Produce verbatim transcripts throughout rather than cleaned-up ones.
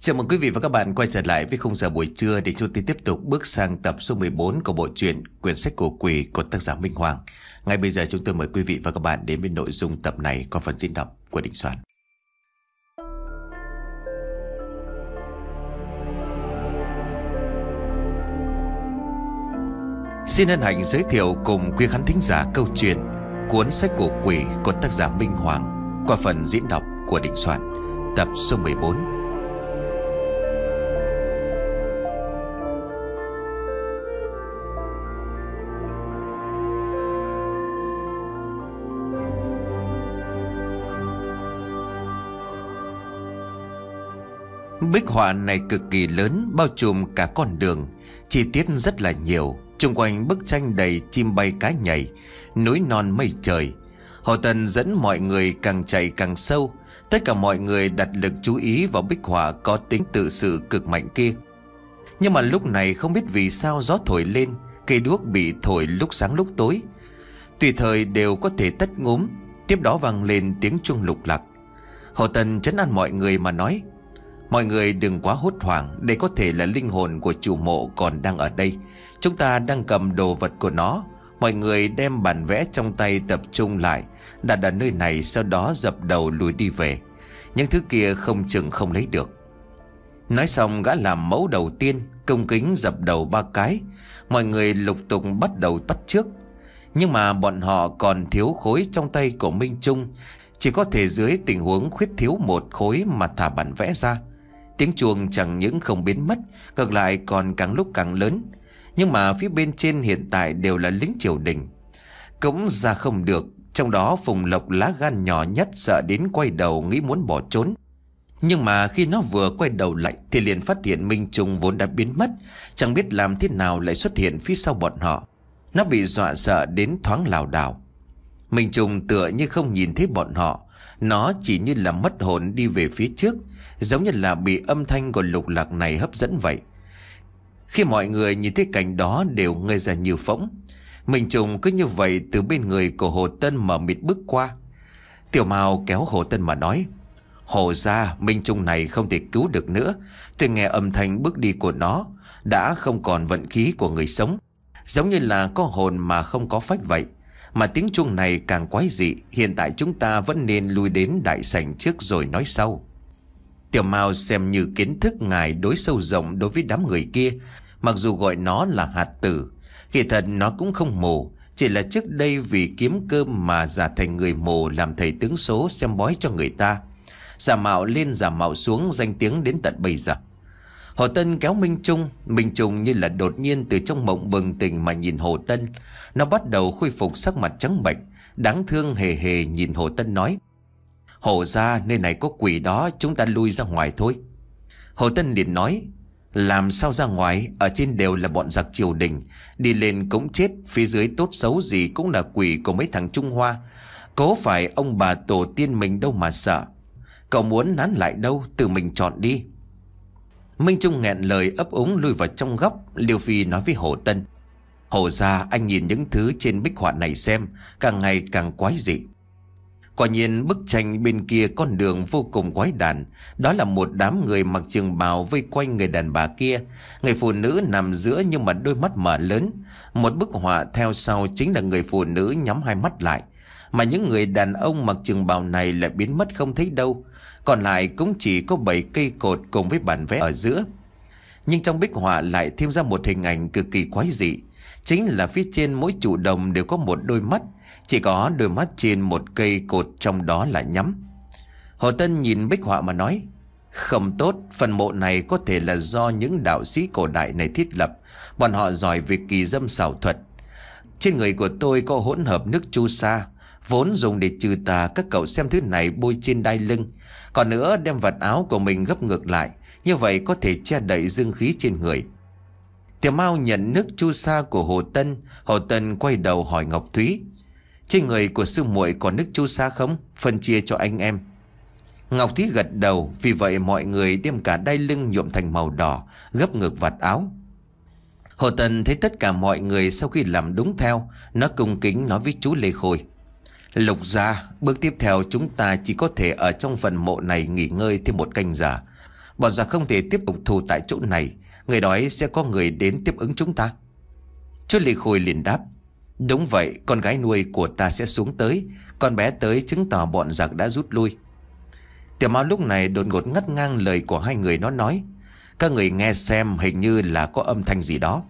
Chào mừng quý vị và các bạn quay trở lại với khung giờ buổi trưa để chúng tôi tiếp tục bước sang tập số mười bốn của bộ truyện Quyển sách cổ quỷ của tác giả Minh Hoàng. Ngay bây giờ chúng tôi mời quý vị và các bạn đến với nội dung tập này có phần diễn đọc của Đình Soạn. Xin hân hạnh giới thiệu cùng quý khán thính giả câu chuyện Cuốn sách cổ quỷ của tác giả Minh Hoàng qua phần diễn đọc của Đình Soạn, tập số mười bốn. Bích họa này cực kỳ lớn, bao trùm cả con đường, chi tiết rất là nhiều. Xung quanh bức tranh đầy chim bay cá nhảy, núi non mây trời. Hồ Tần dẫn mọi người càng chạy càng sâu. Tất cả mọi người đặt lực chú ý vào bích họa có tính tự sự cực mạnh kia. Nhưng mà lúc này không biết vì sao gió thổi lên, cây đuốc bị thổi lúc sáng lúc tối, tùy thời đều có thể tắt ngúm. Tiếp đó vang lên tiếng chuông lục lặc. Hồ Tần trấn an mọi người mà nói: mọi người đừng quá hốt hoảng, đây có thể là linh hồn của chủ mộ còn đang ở đây. Chúng ta đang cầm đồ vật của nó. Mọi người đem bản vẽ trong tay tập trung lại, đặt ở nơi này, sau đó dập đầu lùi đi về. Những thứ kia không chừng không lấy được. Nói xong gã làm mẫu đầu tiên, cung kính dập đầu ba cái. Mọi người lục tục bắt đầu bắt chước. Nhưng mà bọn họ còn thiếu khối trong tay của Minh Trung, chỉ có thể dưới tình huống khuyết thiếu một khối mà thả bản vẽ ra. Tiếng chuông chẳng những không biến mất, ngược lại còn càng lúc càng lớn. Nhưng mà phía bên trên hiện tại đều là lính triều đình, cũng ra không được. Trong đó Phùng Lộc lá gan nhỏ nhất sợ đến quay đầu nghĩ muốn bỏ trốn. Nhưng mà khi nó vừa quay đầu lại thì liền phát hiện Minh Trung vốn đã biến mất, chẳng biết làm thế nào lại xuất hiện phía sau bọn họ. Nó bị dọa sợ đến thoáng lảo đảo. Minh Trung tựa như không nhìn thấy bọn họ, nó chỉ như là mất hồn đi về phía trước, giống như là bị âm thanh của lục lạc này hấp dẫn vậy. Khi mọi người nhìn thấy cảnh đó đều ngây ra như phỗng. Minh Trung cứ như vậy từ bên người của Hồ Tân mở mịt bước qua. Tiểu Mao kéo Hồ Tân mà nói: Hồ gia, Minh Trung này không thể cứu được nữa. Tôi nghe âm thanh bước đi của nó đã không còn vận khí của người sống, giống như là có hồn mà không có phách vậy. Mà tiếng chuông này càng quái dị. Hiện tại chúng ta vẫn nên lui đến đại sảnh trước rồi nói sau. Tiểu Mao xem như kiến thức ngài đối sâu rộng đối với đám người kia. Mặc dù gọi nó là hạt tử, kỳ thật nó cũng không mù, chỉ là trước đây vì kiếm cơm mà giả thành người mù, làm thầy tướng số xem bói cho người ta. Giả mạo lên giả mạo xuống, danh tiếng đến tận bây giờ. Hồ Tân kéo Minh Trung. Minh Trung như là đột nhiên từ trong mộng bừng tỉnh mà nhìn Hồ Tân. Nó bắt đầu khôi phục sắc mặt trắng bệch, đáng thương hề hề nhìn Hồ Tân nói: Hồ gia, nơi này có quỷ đó, chúng ta lui ra ngoài thôi. Hồ Tân liền nói: làm sao ra ngoài, ở trên đều là bọn giặc triều đình, đi lên cũng chết, phía dưới tốt xấu gì cũng là quỷ của mấy thằng Trung Hoa. Cố phải ông bà tổ tiên mình đâu mà sợ. Cậu muốn nán lại đâu, tự mình chọn đi. Minh Trung nghẹn lời ấp úng lui vào trong góc. Liêu Phi nói với Hồ Tân: Hồ gia, anh nhìn những thứ trên bích họa này xem, càng ngày càng quái dị. Quả nhiên bức tranh bên kia con đường vô cùng quái đản. Đó là một đám người mặc trường bào vây quanh người đàn bà kia. Người phụ nữ nằm giữa nhưng mà đôi mắt mở lớn. Một bức họa theo sau chính là người phụ nữ nhắm hai mắt lại. Mà những người đàn ông mặc trường bào này lại biến mất không thấy đâu. Còn lại cũng chỉ có bảy cây cột cùng với bản vẽ ở giữa. Nhưng trong bích họa lại thêm ra một hình ảnh cực kỳ quái dị. Chính là phía trên mỗi trụ đồng đều có một đôi mắt, chỉ có đôi mắt trên một cây cột trong đó là nhắm. Hồ Tân nhìn bích họa mà nói: không tốt, phần mộ này có thể là do những đạo sĩ cổ đại này thiết lập. Bọn họ giỏi về kỳ dâm xảo thuật. Trên người của tôi có hỗn hợp nước chu sa, vốn dùng để trừ tà. Các cậu xem thứ này bôi trên đai lưng. Còn nữa đem vạt áo của mình gấp ngược lại, như vậy có thể che đậy dương khí trên người. Tiểu Mao nhận nước chu sa của Hồ Tân. Hồ Tân quay đầu hỏi Ngọc Thúy: trên người của sư muội còn nước chu sa không? Phân chia cho anh em. Ngọc Thúy gật đầu. Vì vậy mọi người đem cả đai lưng nhuộm thành màu đỏ, gấp ngược vạt áo. Hồ Tân thấy tất cả mọi người sau khi làm đúng theo, nó cung kính nói với chú Lê Khôi: Lục gia, bước tiếp theo chúng ta chỉ có thể ở trong phần mộ này nghỉ ngơi thêm một canh giờ. Bọn giặc không thể tiếp tục thủ tại chỗ này. Người nói sẽ có người đến tiếp ứng chúng ta. Chú Lê Khôi liền đáp: Đúng vậy, con gái nuôi của ta sẽ xuống tới. Con bé tới chứng tỏ bọn giặc đã rút lui. Tiểu Mao lúc này đột ngột ngắt ngang lời của hai người. Nó nói: Các người nghe xem, hình như là có âm thanh gì đó.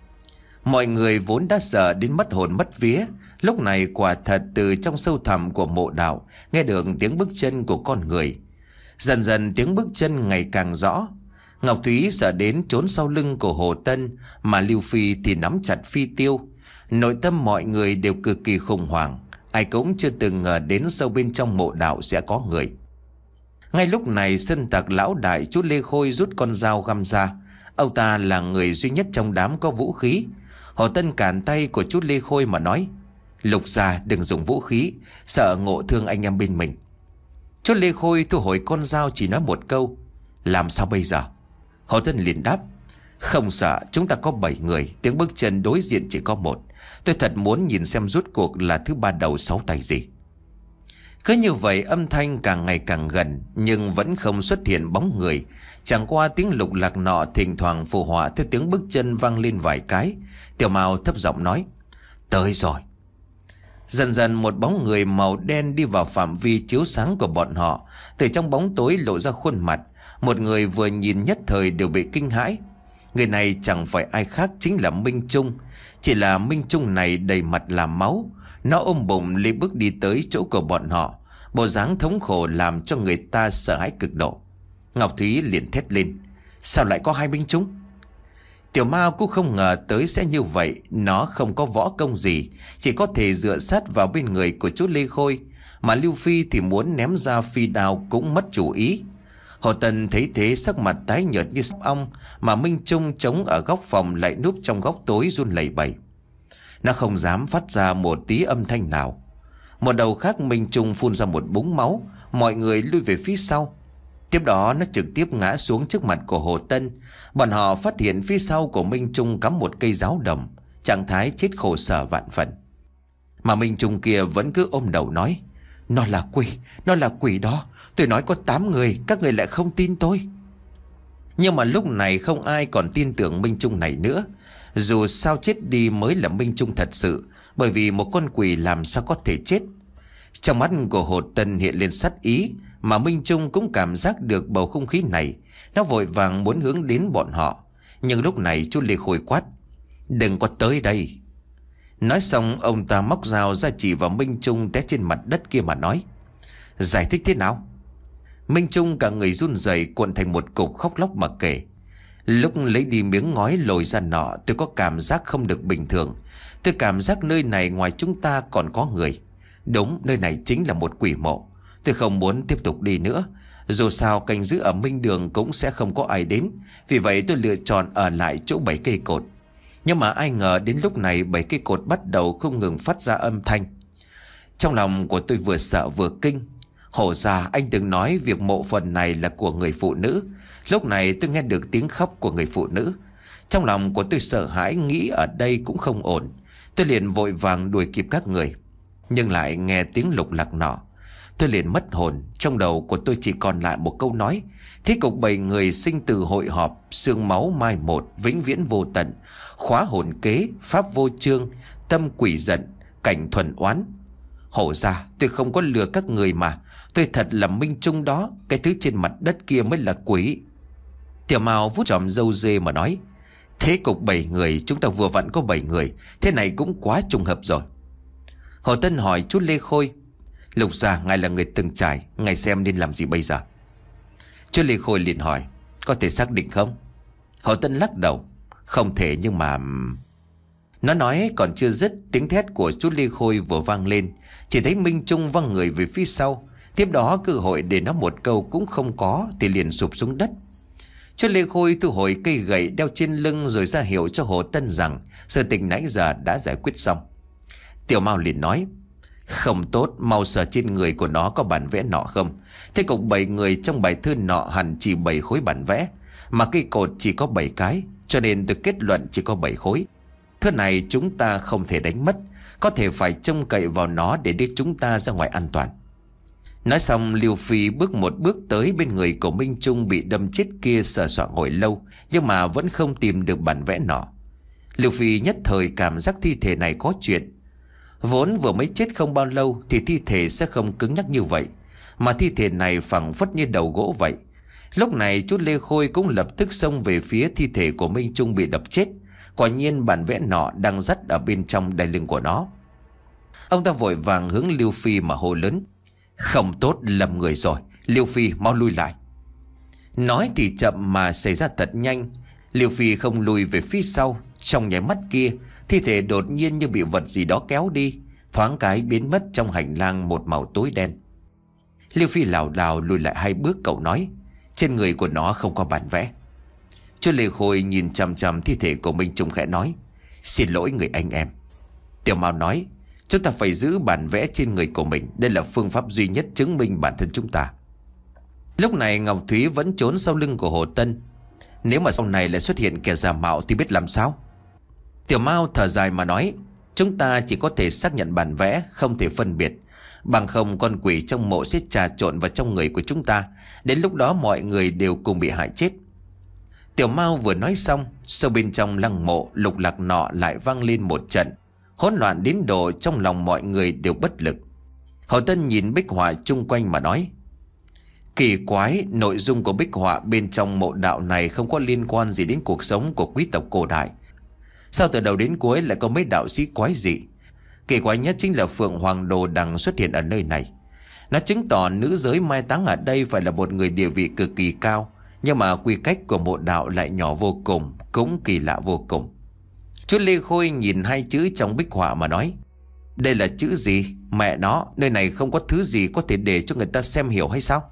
Mọi người vốn đã sợ đến mất hồn mất vía, lúc này quả thật từ trong sâu thẳm của mộ đạo nghe được tiếng bước chân của con người. Dần dần tiếng bước chân ngày càng rõ. Ngọc Thúy sợ đến trốn sau lưng của Hồ Tân, mà Lưu Phi thì nắm chặt phi tiêu. Nội tâm mọi người đều cực kỳ khủng hoảng. Ai cũng chưa từng ngờ đến sâu bên trong mộ đạo sẽ có người. Ngay lúc này Sơn Tặc lão đại chú Lê Khôi rút con dao găm ra. Ông ta là người duy nhất trong đám có vũ khí. Hồ Tân cản tay của chú Lê Khôi mà nói: Lục gia đừng dùng vũ khí, sợ ngộ thương anh em bên mình. Chú Lê Khôi thu hồi con dao, chỉ nói một câu: Làm sao bây giờ? Hồ Tân liền đáp: Không sợ, chúng ta có bảy người, tiếng bước chân đối diện chỉ có một. Tôi thật muốn nhìn xem rút cuộc là thứ ba đầu sáu tay gì. Cứ như vậy âm thanh càng ngày càng gần, nhưng vẫn không xuất hiện bóng người. Chẳng qua tiếng lục lạc nọ thỉnh thoảng phù họa theo tiếng bước chân vang lên vài cái. Tiểu Mao thấp giọng nói: Tới rồi. Dần dần một bóng người màu đen đi vào phạm vi chiếu sáng của bọn họ. Từ trong bóng tối lộ ra khuôn mặt. Một người vừa nhìn nhất thời đều bị kinh hãi. Người này chẳng phải ai khác chính là Minh Trung. Chỉ là Minh Trung này đầy mặt là máu. Nó ôm bụng lê bước đi tới chỗ của bọn họ. Bộ dáng thống khổ làm cho người ta sợ hãi cực độ. Ngọc Thúy liền thét lên: Sao lại có hai Minh Trung? Tiểu Mao cũng không ngờ tới sẽ như vậy. Nó không có võ công gì, chỉ có thể dựa sát vào bên người của chú Lê Khôi. Mà Lưu Phi thì muốn ném ra phi đao cũng mất chủ ý. Hồ Tân thấy thế sắc mặt tái nhợt như sắp ong. Mà Minh Trung trống ở góc phòng lại núp trong góc tối run lẩy bẩy. Nó không dám phát ra một tí âm thanh nào. Một đầu khác Minh Trung phun ra một búng máu. Mọi người lui về phía sau. Tiếp đó nó trực tiếp ngã xuống trước mặt của Hồ Tân. Bọn họ phát hiện phía sau của Minh Trung cắm một cây giáo đồng, trạng thái chết khổ sở vạn phần. Mà Minh Trung kia vẫn cứ ôm đầu nói: Nó là quỷ, nó là quỷ đó. Tôi nói có tám người, các người lại không tin tôi. Nhưng mà lúc này không ai còn tin tưởng Minh Trung này nữa. Dù sao chết đi mới là Minh Trung thật sự, bởi vì một con quỷ làm sao có thể chết. Trong mắt của Hồ Tân hiện lên sát ý. Mà Minh Trung cũng cảm giác được bầu không khí này. Nó vội vàng muốn hướng đến bọn họ. Nhưng lúc này chú Lê Khôi quát: Đừng có tới đây. Nói xong ông ta móc dao ra chỉ vào Minh Trung té trên mặt đất kia mà nói: Giải thích thế nào? Minh Trung cả người run rẩy cuộn thành một cục khóc lóc mà kể: Lúc lấy đi miếng ngói lồi ra nọ, tôi có cảm giác không được bình thường. Tôi cảm giác nơi này ngoài chúng ta còn có người. Đúng, nơi này chính là một quỷ mộ. Tôi không muốn tiếp tục đi nữa. Dù sao canh giữ ở Minh Đường cũng sẽ không có ai đến. Vì vậy tôi lựa chọn ở lại chỗ bảy cây cột. Nhưng mà ai ngờ đến lúc này bảy cây cột bắt đầu không ngừng phát ra âm thanh. Trong lòng của tôi vừa sợ vừa kinh. Hổ ra anh từng nói việc mộ phần này là của người phụ nữ. Lúc này tôi nghe được tiếng khóc của người phụ nữ. Trong lòng của tôi sợ hãi, nghĩ ở đây cũng không ổn. Tôi liền vội vàng đuổi kịp các người. Nhưng lại nghe tiếng lục lạc nọ. Tôi liền mất hồn. Trong đầu của tôi chỉ còn lại một câu nói: Thế cục bảy người sinh từ hội họp, xương máu mai một, vĩnh viễn vô tận, khóa hồn kế, pháp vô chương, tâm quỷ giận, cảnh thuần oán. Hổ ra tôi không có lừa các người mà. Tôi thật là Minh Trung đó. Cái thứ trên mặt đất kia mới là quỷ. Tiểu Mao vuốt tròm râu dê mà nói: Thế cục bảy người, chúng ta vừa vặn có bảy người. Thế này cũng quá trùng hợp rồi. Hồ Tân hỏi chú Lê Khôi: Lục gia, ngài là người từng trải, ngài xem nên làm gì bây giờ? Chú Lê Khôi liền hỏi: Có thể xác định không? Hồ Tân lắc đầu: Không thể, nhưng mà... Nó nói còn chưa dứt, tiếng thét của chú Lê Khôi vừa vang lên. Chỉ thấy Minh Trung văng người về phía sau. Tiếp đó cơ hội để nó một câu cũng không có thì liền sụp xuống đất. Chú Lê Khôi thu hồi cây gậy đeo trên lưng rồi ra hiệu cho Hồ Tân rằng sự tình nãy giờ đã giải quyết xong. Tiểu Mao liền nói: Không tốt, mau sờ trên người của nó có bản vẽ nọ không? Thế cục bảy người trong bài thư nọ hẳn chỉ bảy khối bản vẽ, mà cây cột chỉ có bảy cái, cho nên tôi kết luận chỉ có bảy khối. Thứ này chúng ta không thể đánh mất, có thể phải trông cậy vào nó để đưa chúng ta ra ngoài an toàn. Nói xong Liêu Phi bước một bước tới bên người của Minh Trung bị đâm chết kia, sờ soạng hồi lâu nhưng mà vẫn không tìm được bản vẽ nọ. Liêu Phi nhất thời cảm giác thi thể này có chuyện. Vốn vừa mới chết không bao lâu thì thi thể sẽ không cứng nhắc như vậy, mà thi thể này phẳng phất như đầu gỗ vậy. Lúc này chú Lê Khôi cũng lập tức xông về phía thi thể của Minh Trung bị đập chết. Quả nhiên bản vẽ nọ đang dắt ở bên trong đai lưng của nó. Ông ta vội vàng hướng Liêu Phi mà hô lớn: "Không tốt, lầm người rồi, Liêu Phi mau lui lại." Nói thì chậm mà xảy ra thật nhanh. Liêu Phi không lùi về phía sau. Trong nháy mắt kia, thi thể đột nhiên như bị vật gì đó kéo đi, thoáng cái biến mất trong hành lang một màu tối đen. Liêu Phi lảo đảo lùi lại hai bước. Cậu nói: "Trên người của nó không có bản vẽ." Chú Lê Khôi nhìn chằm chằm thi thể của Minh Trung khẽ nói: "Xin lỗi người anh em." Tiểu Mao nói: "Chúng ta phải giữ bản vẽ trên người của mình. Đây là phương pháp duy nhất chứng minh bản thân chúng ta." Lúc này Ngọc Thúy vẫn trốn sau lưng của Hồ Tân. Nếu mà sau này lại xuất hiện kẻ giả mạo thì biết làm sao? Tiểu Mao thở dài mà nói: "Chúng ta chỉ có thể xác nhận bản vẽ, không thể phân biệt. Bằng không con quỷ trong mộ sẽ trà trộn vào trong người của chúng ta. Đến lúc đó mọi người đều cùng bị hại chết." Tiểu Mao vừa nói xong, sâu bên trong lăng mộ lục lạc nọ lại vang lên một trận, hỗn loạn đến độ trong lòng mọi người đều bất lực. Hồ Tân nhìn bích họa chung quanh mà nói: "Kỳ quái, nội dung của bích họa bên trong mộ đạo này không có liên quan gì đến cuộc sống của quý tộc cổ đại. Sao từ đầu đến cuối lại có mấy đạo sĩ quái dị? Kỳ quái nhất chính là Phượng Hoàng Đồ Đằng xuất hiện ở nơi này. Nó chứng tỏ nữ giới mai táng ở đây phải là một người địa vị cực kỳ cao, nhưng mà quy cách của mộ đạo lại nhỏ vô cùng, cũng kỳ lạ vô cùng." Chú Lê Khôi nhìn hai chữ trong bích họa mà nói: "Đây là chữ gì? Mẹ nó, nơi này không có thứ gì có thể để cho người ta xem hiểu hay sao?"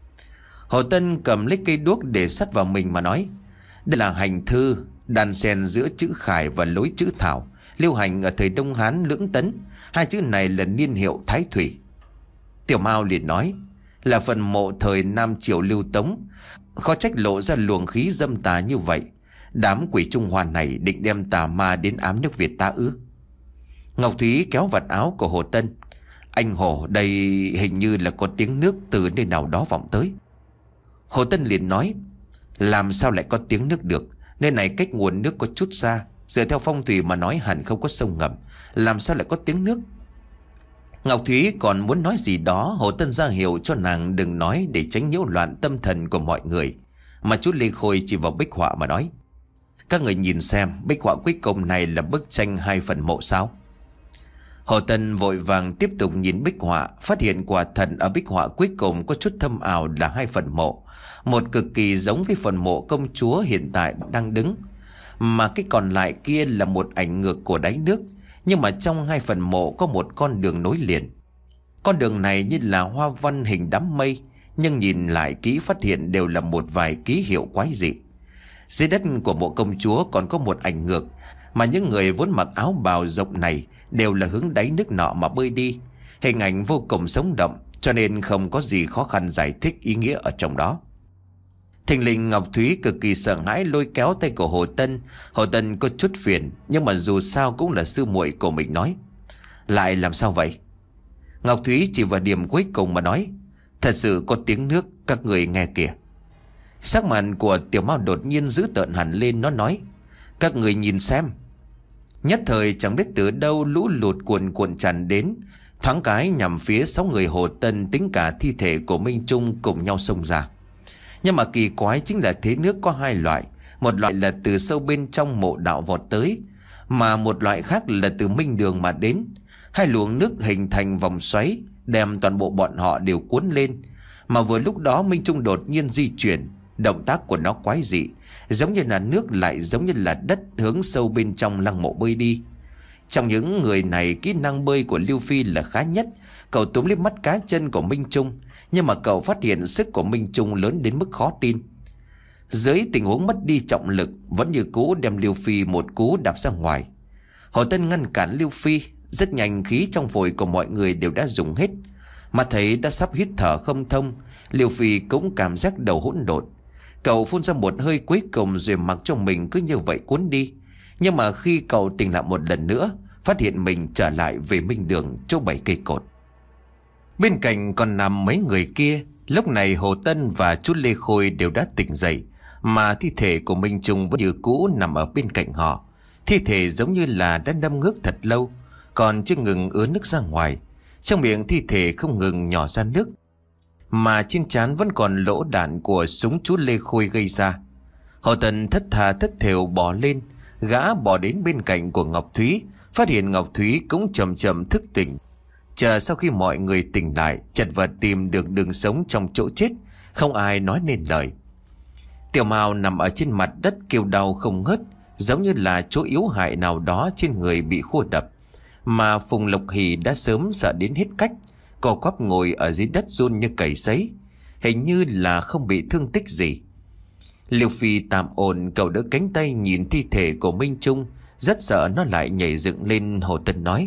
Hồ Tân cầm lấy cây đuốc để sắt vào mình mà nói: "Đây là hành thư, đan xen giữa chữ Khải và lối chữ Thảo, lưu hành ở thời Đông Hán Lưỡng Tấn. Hai chữ này là niên hiệu Thái Thủy." Tiểu Mao liền nói: "Là phần mộ thời Nam Triều Lưu Tống, khó trách lộ ra luồng khí dâm tà như vậy. Đám quỷ Trung Hoa này định đem tà ma đến ám nước Việt ta ư?" Ngọc Thúy kéo vạt áo của Hồ Tân: "Anh Hồ, đây hình như là có tiếng nước từ nơi nào đó vọng tới." Hồ Tân liền nói: "Làm sao lại có tiếng nước được? Nơi này cách nguồn nước có chút xa, dựa theo phong thủy mà nói hẳn không có sông ngầm, làm sao lại có tiếng nước?" Ngọc Thúy còn muốn nói gì đó, Hồ Tân ra hiệu cho nàng đừng nói để tránh nhiễu loạn tâm thần của mọi người, mà chú Lê Khôi chỉ vào bích họa mà nói: "Các người nhìn xem, bích họa cuối cùng này là bức tranh hai phần mộ sao?" Hồ Tân vội vàng tiếp tục nhìn bích họa, phát hiện quả thật ở bích họa cuối cùng có chút thâm ảo là hai phần mộ, một cực kỳ giống với phần mộ công chúa hiện tại đang đứng, mà cái còn lại kia là một ảnh ngược của đáy nước. Nhưng mà trong hai phần mộ có một con đường nối liền. Con đường này như là hoa văn hình đám mây, nhưng nhìn lại kỹ phát hiện đều là một vài ký hiệu quái dị. Dưới đất của mộ công chúa còn có một ảnh ngược, mà những người vốn mặc áo bào rộng này đều là hướng đáy nước nọ mà bơi đi. Hình ảnh vô cùng sống động, cho nên không có gì khó khăn giải thích ý nghĩa ở trong đó. Thình lình Ngọc Thúy cực kỳ sợ hãi lôi kéo tay của Hồ Tân. Hồ Tân có chút phiền, nhưng mà dù sao cũng là sư muội của mình nói: "Lại làm sao vậy?" Ngọc Thúy chỉ vào điểm cuối cùng mà nói: "Thật sự có tiếng nước, các người nghe kìa." Sắc mặt của Tiểu Mao đột nhiên dữ tợn hẳn lên, nó nói: "Các người nhìn xem." Nhất thời chẳng biết từ đâu lũ lụt cuồn cuộn tràn đến, thoáng cái nhằm phía sáu người Hồ Tân, tính cả thi thể của Minh Trung cùng nhau xông ra. Nhưng mà kỳ quái chính là thế nước có hai loại, một loại là từ sâu bên trong mộ đạo vọt tới, mà một loại khác là từ minh đường mà đến. Hai luồng nước hình thành vòng xoáy, đem toàn bộ bọn họ đều cuốn lên. Mà vừa lúc đó Minh Trung đột nhiên di chuyển, động tác của nó quái dị, giống như là nước lại giống như là đất, hướng sâu bên trong lăng mộ bơi đi. Trong những người này, kỹ năng bơi của Liêu Phi là khá nhất. Cậu túm lấy mắt cá chân của Minh Trung, nhưng mà cậu phát hiện sức của Minh Trung lớn đến mức khó tin. Dưới tình huống mất đi trọng lực, vẫn như cũ đem Liêu Phi một cú đạp ra ngoài. Hồ Tân ngăn cản Liêu Phi, rất nhanh khí trong phổi của mọi người đều đã dùng hết. Mà thấy đã sắp hít thở không thông, Liêu Phi cũng cảm giác đầu hỗn độn. Cậu phun ra một hơi cuối cùng rồi mặc cho mình cứ như vậy cuốn đi. Nhưng mà khi cậu tỉnh lại một lần nữa, phát hiện mình trở lại về minh đường chỗ bảy cây cột. Bên cạnh còn nằm mấy người kia. Lúc này Hồ Tân và chú Lê Khôi đều đã tỉnh dậy, mà thi thể của Minh Trung vẫn như cũ nằm ở bên cạnh họ. Thi thể giống như là đã nằm ngước thật lâu, còn chưa ngừng ứa nước ra ngoài. Trong miệng thi thể không ngừng nhỏ ra nước, mà trên trán vẫn còn lỗ đạn của súng chú Lê Khôi gây ra. Hồ Tân thất thà thất thểu bò lên. Gã bò đến bên cạnh của Ngọc Thúy, phát hiện Ngọc Thúy cũng chậm chậm thức tỉnh. Chờ sau khi mọi người tỉnh lại, chật vật tìm được đường sống trong chỗ chết, không ai nói nên lời. Tiểu Mao nằm ở trên mặt đất kêu đau không ngớt, giống như là chỗ yếu hại nào đó trên người bị khua đập. Mà Phùng Lộc Hỷ đã sớm sợ đến hết cách, co quắp ngồi ở dưới đất run như cầy sấy, hình như là không bị thương tích gì. Liêu Phi tạm ổn, cậu đỡ cánh tay nhìn thi thể của Minh Trung, rất sợ nó lại nhảy dựng lên. Hồ Tân nói: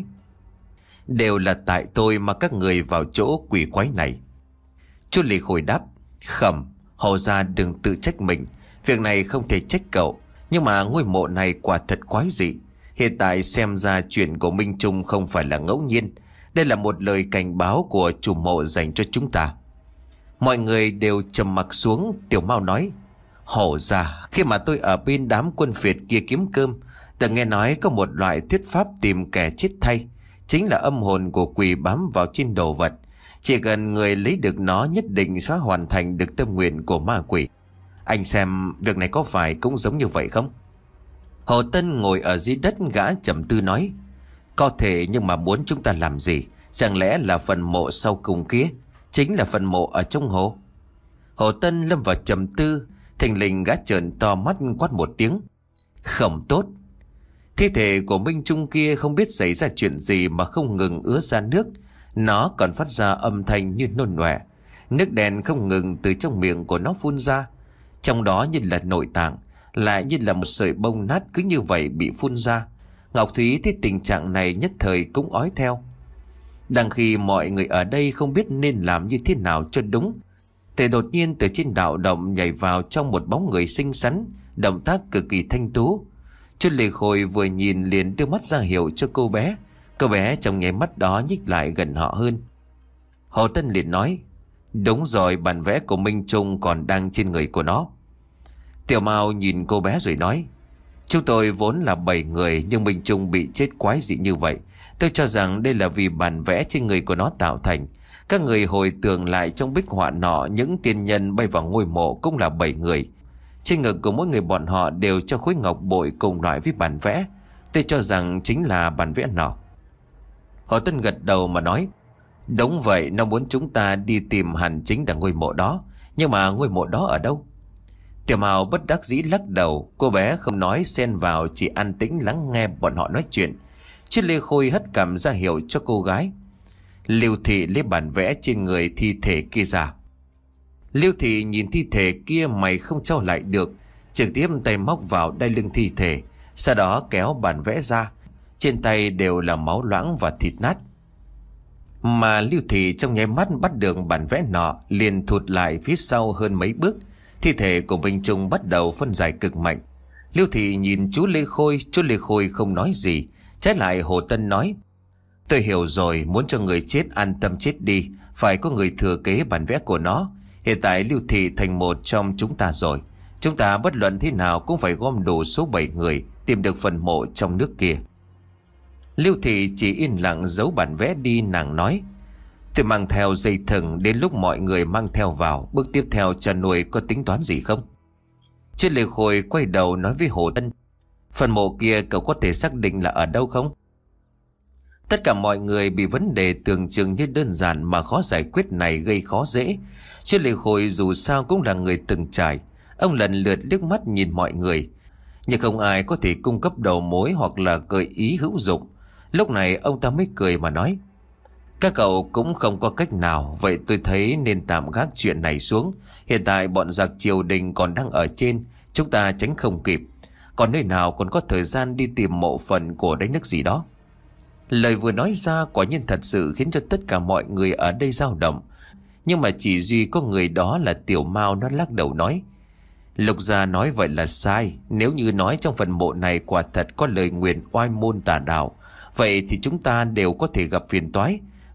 đều là tại tôi mà các người vào chỗ quỷ quái này. Chú Lê Khôi đáp: Khẩm, Hồ gia đừng tự trách mình, việc này không thể trách cậu, nhưng mà ngôi mộ này quả thật quái dị. Hiện tại xem ra chuyện của Minh Trung không phải là ngẫu nhiên, đây là một lời cảnh báo của chủ mộ dành cho chúng ta. Mọi người đều trầm mặc xuống. Tiểu Mao nói: Hổ gia, khi mà tôi ở bên đám quân Việt kia kiếm cơm, từng nghe nói có một loại thuyết pháp tìm kẻ chết thay, chính là âm hồn của quỷ bám vào trên đồ vật. Chỉ cần người lấy được nó, nhất định sẽ hoàn thành được tâm nguyện của ma quỷ. Anh xem việc này có phải cũng giống như vậy không? Hồ Tân ngồi ở dưới đất, gã trầm tư nói: Có thể, nhưng mà muốn chúng ta làm gì? Chẳng lẽ là phần mộ sau cùng kia chính là phần mộ ở trong hồ? Hồ Tân lâm vào trầm tư. Thình lình gã trợn to mắt quát một tiếng: Không tốt! Thi thể của Minh Trung kia không biết xảy ra chuyện gì mà không ngừng ứa ra nước. Nó còn phát ra âm thanh như nôn ọe. Nước đen không ngừng từ trong miệng của nó phun ra. Trong đó như là nội tạng, lại như là một sợi bông nát cứ như vậy bị phun ra. Ngọc Thúy thấy tình trạng này nhất thời cũng ói theo. Đang khi mọi người ở đây không biết nên làm như thế nào cho đúng, thì đột nhiên từ trên đạo động nhảy vào trong một bóng người xinh xắn, động tác cực kỳ thanh tú. Chú Lê Khôi vừa nhìn liền đưa mắt ra hiệu cho cô bé. Cô bé trong nháy mắt đó nhích lại gần họ hơn. Hồ Tân liền nói: Đúng rồi, bản vẽ của Minh Trung còn đang trên người của nó. Tiểu Mao nhìn cô bé rồi nói: Chúng tôi vốn là bảy người, nhưng Minh Trung bị chết quái dị như vậy, tôi cho rằng đây là vì bản vẽ trên người của nó tạo thành. Các người hồi tưởng lại trong bích họa nọ, những tiên nhân bay vào ngôi mộ cũng là bảy người. Trên ngực của mỗi người bọn họ đều cho khối ngọc bội cùng loại với bản vẽ. Tôi cho rằng chính là bản vẽ nọ. Hồ Tân gật đầu mà nói: Đúng vậy, nó muốn chúng ta đi tìm hẳn chính là ngôi mộ đó. Nhưng mà ngôi mộ đó ở đâu? Tiểu Mao bất đắc dĩ lắc đầu. Cô bé không nói xen vào, chỉ an tĩnh lắng nghe bọn họ nói chuyện. Chứ Lê Khôi hất cằm ra hiệu cho cô gái. Lưu Thị lấy bản vẽ trên người thi thể kia ra. Lưu Thị nhìn thi thể kia mày không trao lại được, trực tiếp tay móc vào đai lưng thi thể, sau đó kéo bản vẽ ra. Trên tay đều là máu loãng và thịt nát. Mà Lưu Thị trong nháy mắt bắt được bản vẽ nọ, liền thụt lại phía sau hơn mấy bước. Thi thể của Minh Trung bắt đầu phân giải cực mạnh. Lưu Thị nhìn chú Lê Khôi. Chú Lê Khôi không nói gì. Trái lại Hồ Tân nói: Tôi hiểu rồi, muốn cho người chết an tâm chết đi, phải có người thừa kế bản vẽ của nó. Hiện tại Lưu Thị thành một trong chúng ta rồi. Chúng ta bất luận thế nào cũng phải gom đủ số bảy người, tìm được phần mộ trong nước kia. Lưu Thị chỉ yên lặng giấu bản vẽ đi. Nàng nói: Tôi mang theo dây thừng, đến lúc mọi người mang theo vào, bước tiếp theo cho nuôi có tính toán gì không? Chứ Lê Khôi quay đầu nói với Hồ Tân: Phần mộ kia cậu có thể xác định là ở đâu không? Tất cả mọi người bị vấn đề tưởng chừng như đơn giản mà khó giải quyết này gây khó dễ. Chứ Lê Khôi dù sao cũng là người từng trải. Ông lần lượt liếc mắt nhìn mọi người, nhưng không ai có thể cung cấp đầu mối hoặc là gợi ý hữu dụng. Lúc này ông ta mới cười mà nói: Các cậu cũng không có cách nào, vậy tôi thấy nên tạm gác chuyện này xuống. Hiện tại bọn giặc triều đình còn đang ở trên, chúng ta tránh không kịp. Còn nơi nào còn có thời gian đi tìm mộ phần của đánh nước gì đó. Lời vừa nói ra quả nhiên thật sự khiến cho tất cả mọi người ở đây dao động. Nhưng mà chỉ duy có người đó là Tiểu Mao, nó lắc đầu nói: Lục gia nói vậy là sai. Nếu như nói trong phần mộ này quả thật có lời nguyền oai môn tà đạo, vậy thì chúng ta đều có thể gặp phiền toái.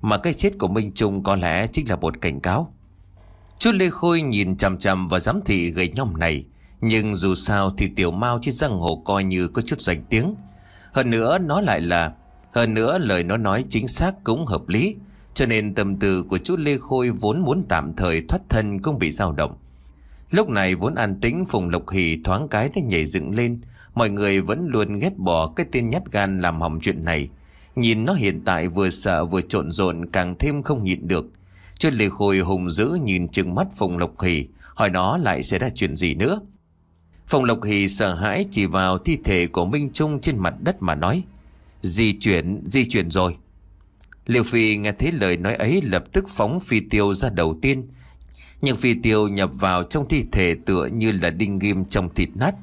mà cái chết của Minh Trung có lẽ chính là một cảnh cáo. Chú Lê Khôi nhìn chằm chằm vào giám thị gầy nhom này, nhưng dù sao thì Tiểu Mao trên giang hồ coi như có chút danh tiếng. Hơn nữa nó lại là Hơn nữa lời nó nói chính xác cũng hợp lý, cho nên tâm tư của chú Lê Khôi vốn muốn tạm thời thoát thân cũng bị dao động. Lúc này vốn an tĩnh, Phùng Lộc Hỷ thoáng cái đã nhảy dựng lên. Mọi người vẫn luôn ghét bỏ cái tên nhát gan làm hỏng chuyện này. Nhìn nó hiện tại vừa sợ vừa trộn rộn, càng thêm không nhịn được. Chú Lê Khôi hùng dữ nhìn trừng mắt Phùng Lộc Hỷ, hỏi nó lại xảy ra chuyện gì nữa. Phùng Lộc Hỷ sợ hãi chỉ vào thi thể của Minh Trung trên mặt đất mà nói: Di chuyển, di chuyển rồi. Liêu Phi nghe thấy lời nói ấy lập tức phóng phi tiêu ra đầu tiên. Nhưng phi tiêu nhập vào trong thi thể tựa như là đinh ghim trong thịt nát.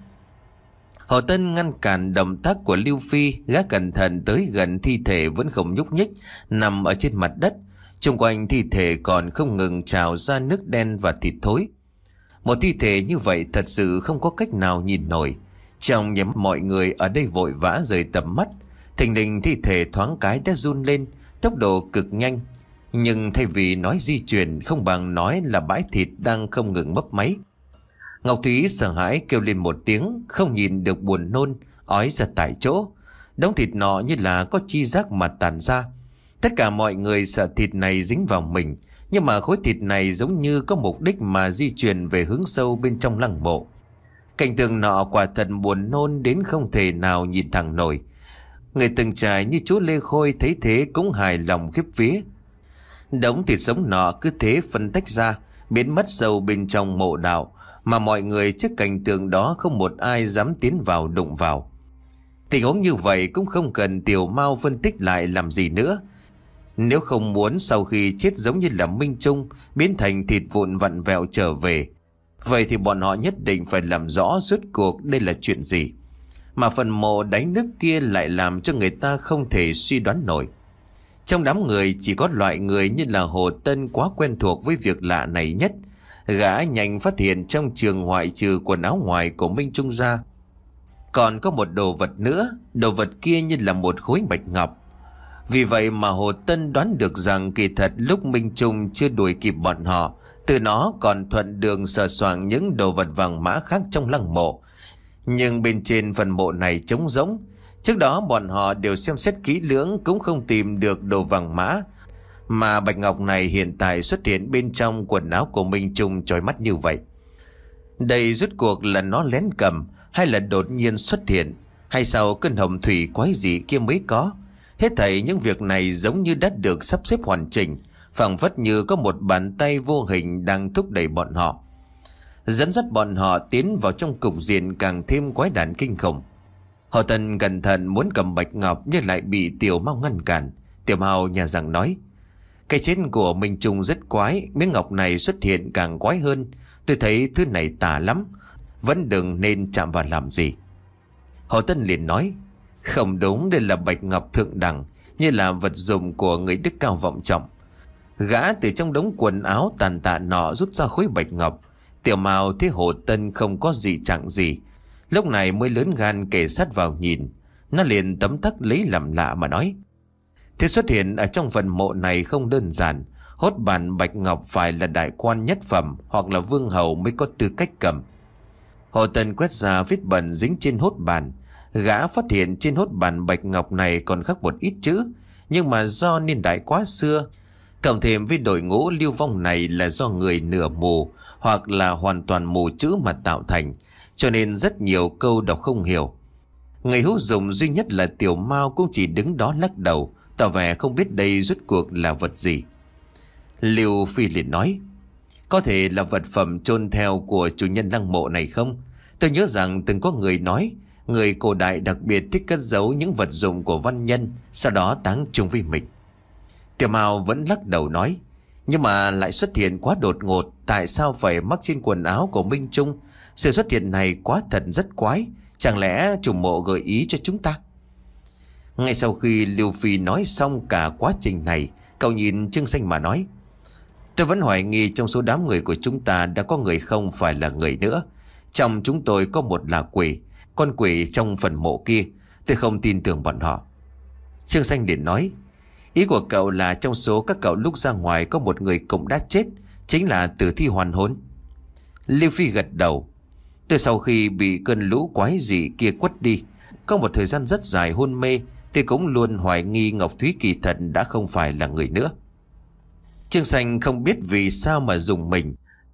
Hồ Tân ngăn cản động tác của Liêu Phi, gã cẩn thận tới gần thi thể vẫn không nhúc nhích, nằm ở trên mặt đất. Xung quanh thi thể còn không ngừng trào ra nước đen và thịt thối. Một thi thể như vậy thật sự không có cách nào nhìn nổi. Trong nhóm mọi người ở đây vội vã rời tầm mắt. Thình lình thi thể thoáng cái đã run lên, tốc độ cực nhanh. Nhưng thay vì nói di chuyển, không bằng nói là bãi thịt đang không ngừng mấp máy. Ngọc Thúy sợ hãi kêu lên một tiếng, không nhìn được buồn nôn, ói ra tại chỗ. Đống thịt nọ như là có chi giác mà tàn ra. Tất cả mọi người sợ thịt này dính vào mình, nhưng mà khối thịt này giống như có mục đích mà di chuyển về hướng sâu bên trong lăng mộ. Cảnh tượng nọ quả thật buồn nôn đến không thể nào nhìn thẳng nổi. Người từng trải như chú Lê Khôi thấy thế cũng hài lòng khiếp vía. Đống thịt sống nọ cứ thế phân tách ra, biến mất sâu bên trong mộ đạo, mà mọi người trước cảnh tượng đó không một ai dám tiến vào đụng vào. Tình huống như vậy cũng không cần Tiểu Mao phân tích lại làm gì nữa. Nếu không muốn sau khi chết giống như là Minh Trung biến thành thịt vụn vặn vẹo trở về, vậy thì bọn họ nhất định phải làm rõ rốt cuộc đây là chuyện gì. Mà phần mộ đáy nước kia lại làm cho người ta không thể suy đoán nổi. Trong đám người chỉ có loại người như là Hồ Tân quá quen thuộc với việc lạ này nhất. Gã nhanh phát hiện trong trường ngoại trừ quần áo ngoài của Minh Trung ra, còn có một đồ vật nữa. Đồ vật kia như là một khối bạch ngọc. Vì vậy mà Hồ Tân đoán được rằng kỳ thật lúc Minh Trung chưa đuổi kịp bọn họ, từ nó còn thuận đường sờ soạng những đồ vật vàng mã khác trong lăng mộ. Nhưng bên trên phần mộ này trống rỗng. Trước đó bọn họ đều xem xét kỹ lưỡng cũng không tìm được đồ vàng mã, mà bạch ngọc này hiện tại xuất hiện bên trong quần áo của Minh Trung chói mắt như vậy. Đây rốt cuộc là nó lén cầm, hay là đột nhiên xuất hiện, hay sau cơn hồng thủy quái dị kia mới có. Hết thảy những việc này giống như đã được sắp xếp hoàn chỉnh, phảng phất như có một bàn tay vô hình đang thúc đẩy bọn họ, dẫn dắt bọn họ tiến vào trong cục diện càng thêm quái đản kinh khủng. Hồ Tân cẩn thận muốn cầm bạch ngọc nhưng lại bị Tiểu Mao ngăn cản. Tiểu Mao nhà rằng nói: Cái chết của Minh Trung rất quái, miếng ngọc này xuất hiện càng quái hơn. Tôi thấy thứ này tà lắm, vẫn đừng nên chạm vào làm gì. Hồ Tân liền nói: Không đúng, đây là bạch ngọc thượng đẳng, như là vật dụng của người đức cao vọng trọng. Gã từ trong đống quần áo tàn tạ nọ rút ra khối bạch ngọc. Tiểu Mao thấy Hồ Tân không có gì chẳng gì, lúc này mới lớn gan kề sát vào nhìn. Nó liền tấm tắc lấy làm lạ mà nói: Thế xuất hiện ở trong phần mộ này không đơn giản. Hốt bàn bạch ngọc phải là đại quan nhất phẩm hoặc là vương hầu mới có tư cách cầm. Hồ Tân quét ra vết bẩn dính trên hốt bàn. Gã phát hiện trên hốt bàn bạch ngọc này còn khắc một ít chữ, nhưng mà do niên đại quá xưa, cộng thêm với đội ngũ lưu vong này là do người nửa mù hoặc là hoàn toàn mù chữ mà tạo thành, cho nên rất nhiều câu đọc không hiểu. Người hữu dụng duy nhất là Tiểu Mao cũng chỉ đứng đó lắc đầu, tỏ vẻ không biết đây rốt cuộc là vật gì. Liêu Phi liền nói: Có thể là vật phẩm chôn theo của chủ nhân lăng mộ này không? Tôi nhớ rằng từng có người nói người cổ đại đặc biệt thích cất giấu những vật dụng của văn nhân, sau đó táng chung với mình. Tiểu Mao vẫn lắc đầu nói: Nhưng mà lại xuất hiện quá đột ngột, tại sao phải mắc trên quần áo của Minh Trung? Sự xuất hiện này quá thật rất quái, chẳng lẽ chủ mộ gợi ý cho chúng ta? Ngay sau khi Liêu Phi nói xong cả quá trình này, cậu nhìn Trương Xanh mà nói: Tôi vẫn hoài nghi trong số đám người của chúng ta đã có người không phải là người nữa. Trong chúng tôi có một là quỷ, con quỷ trong phần mộ kia. Tôi không tin tưởng bọn họ. Trương Xanh liền nói: Ý của cậu là trong số các cậu lúc ra ngoài có một người cũng đã chết, chính là tử thi hoàn hồn. Lưu Phi gật đầu. Từ sau khi bị cơn lũ quái dị kia quất đi, có một thời gian rất dài hôn mê, thì cũng luôn hoài nghi Ngọc Thúy kỳ thật đã không phải là người nữa. Trương Xanh không biết vì sao mà dùng mình.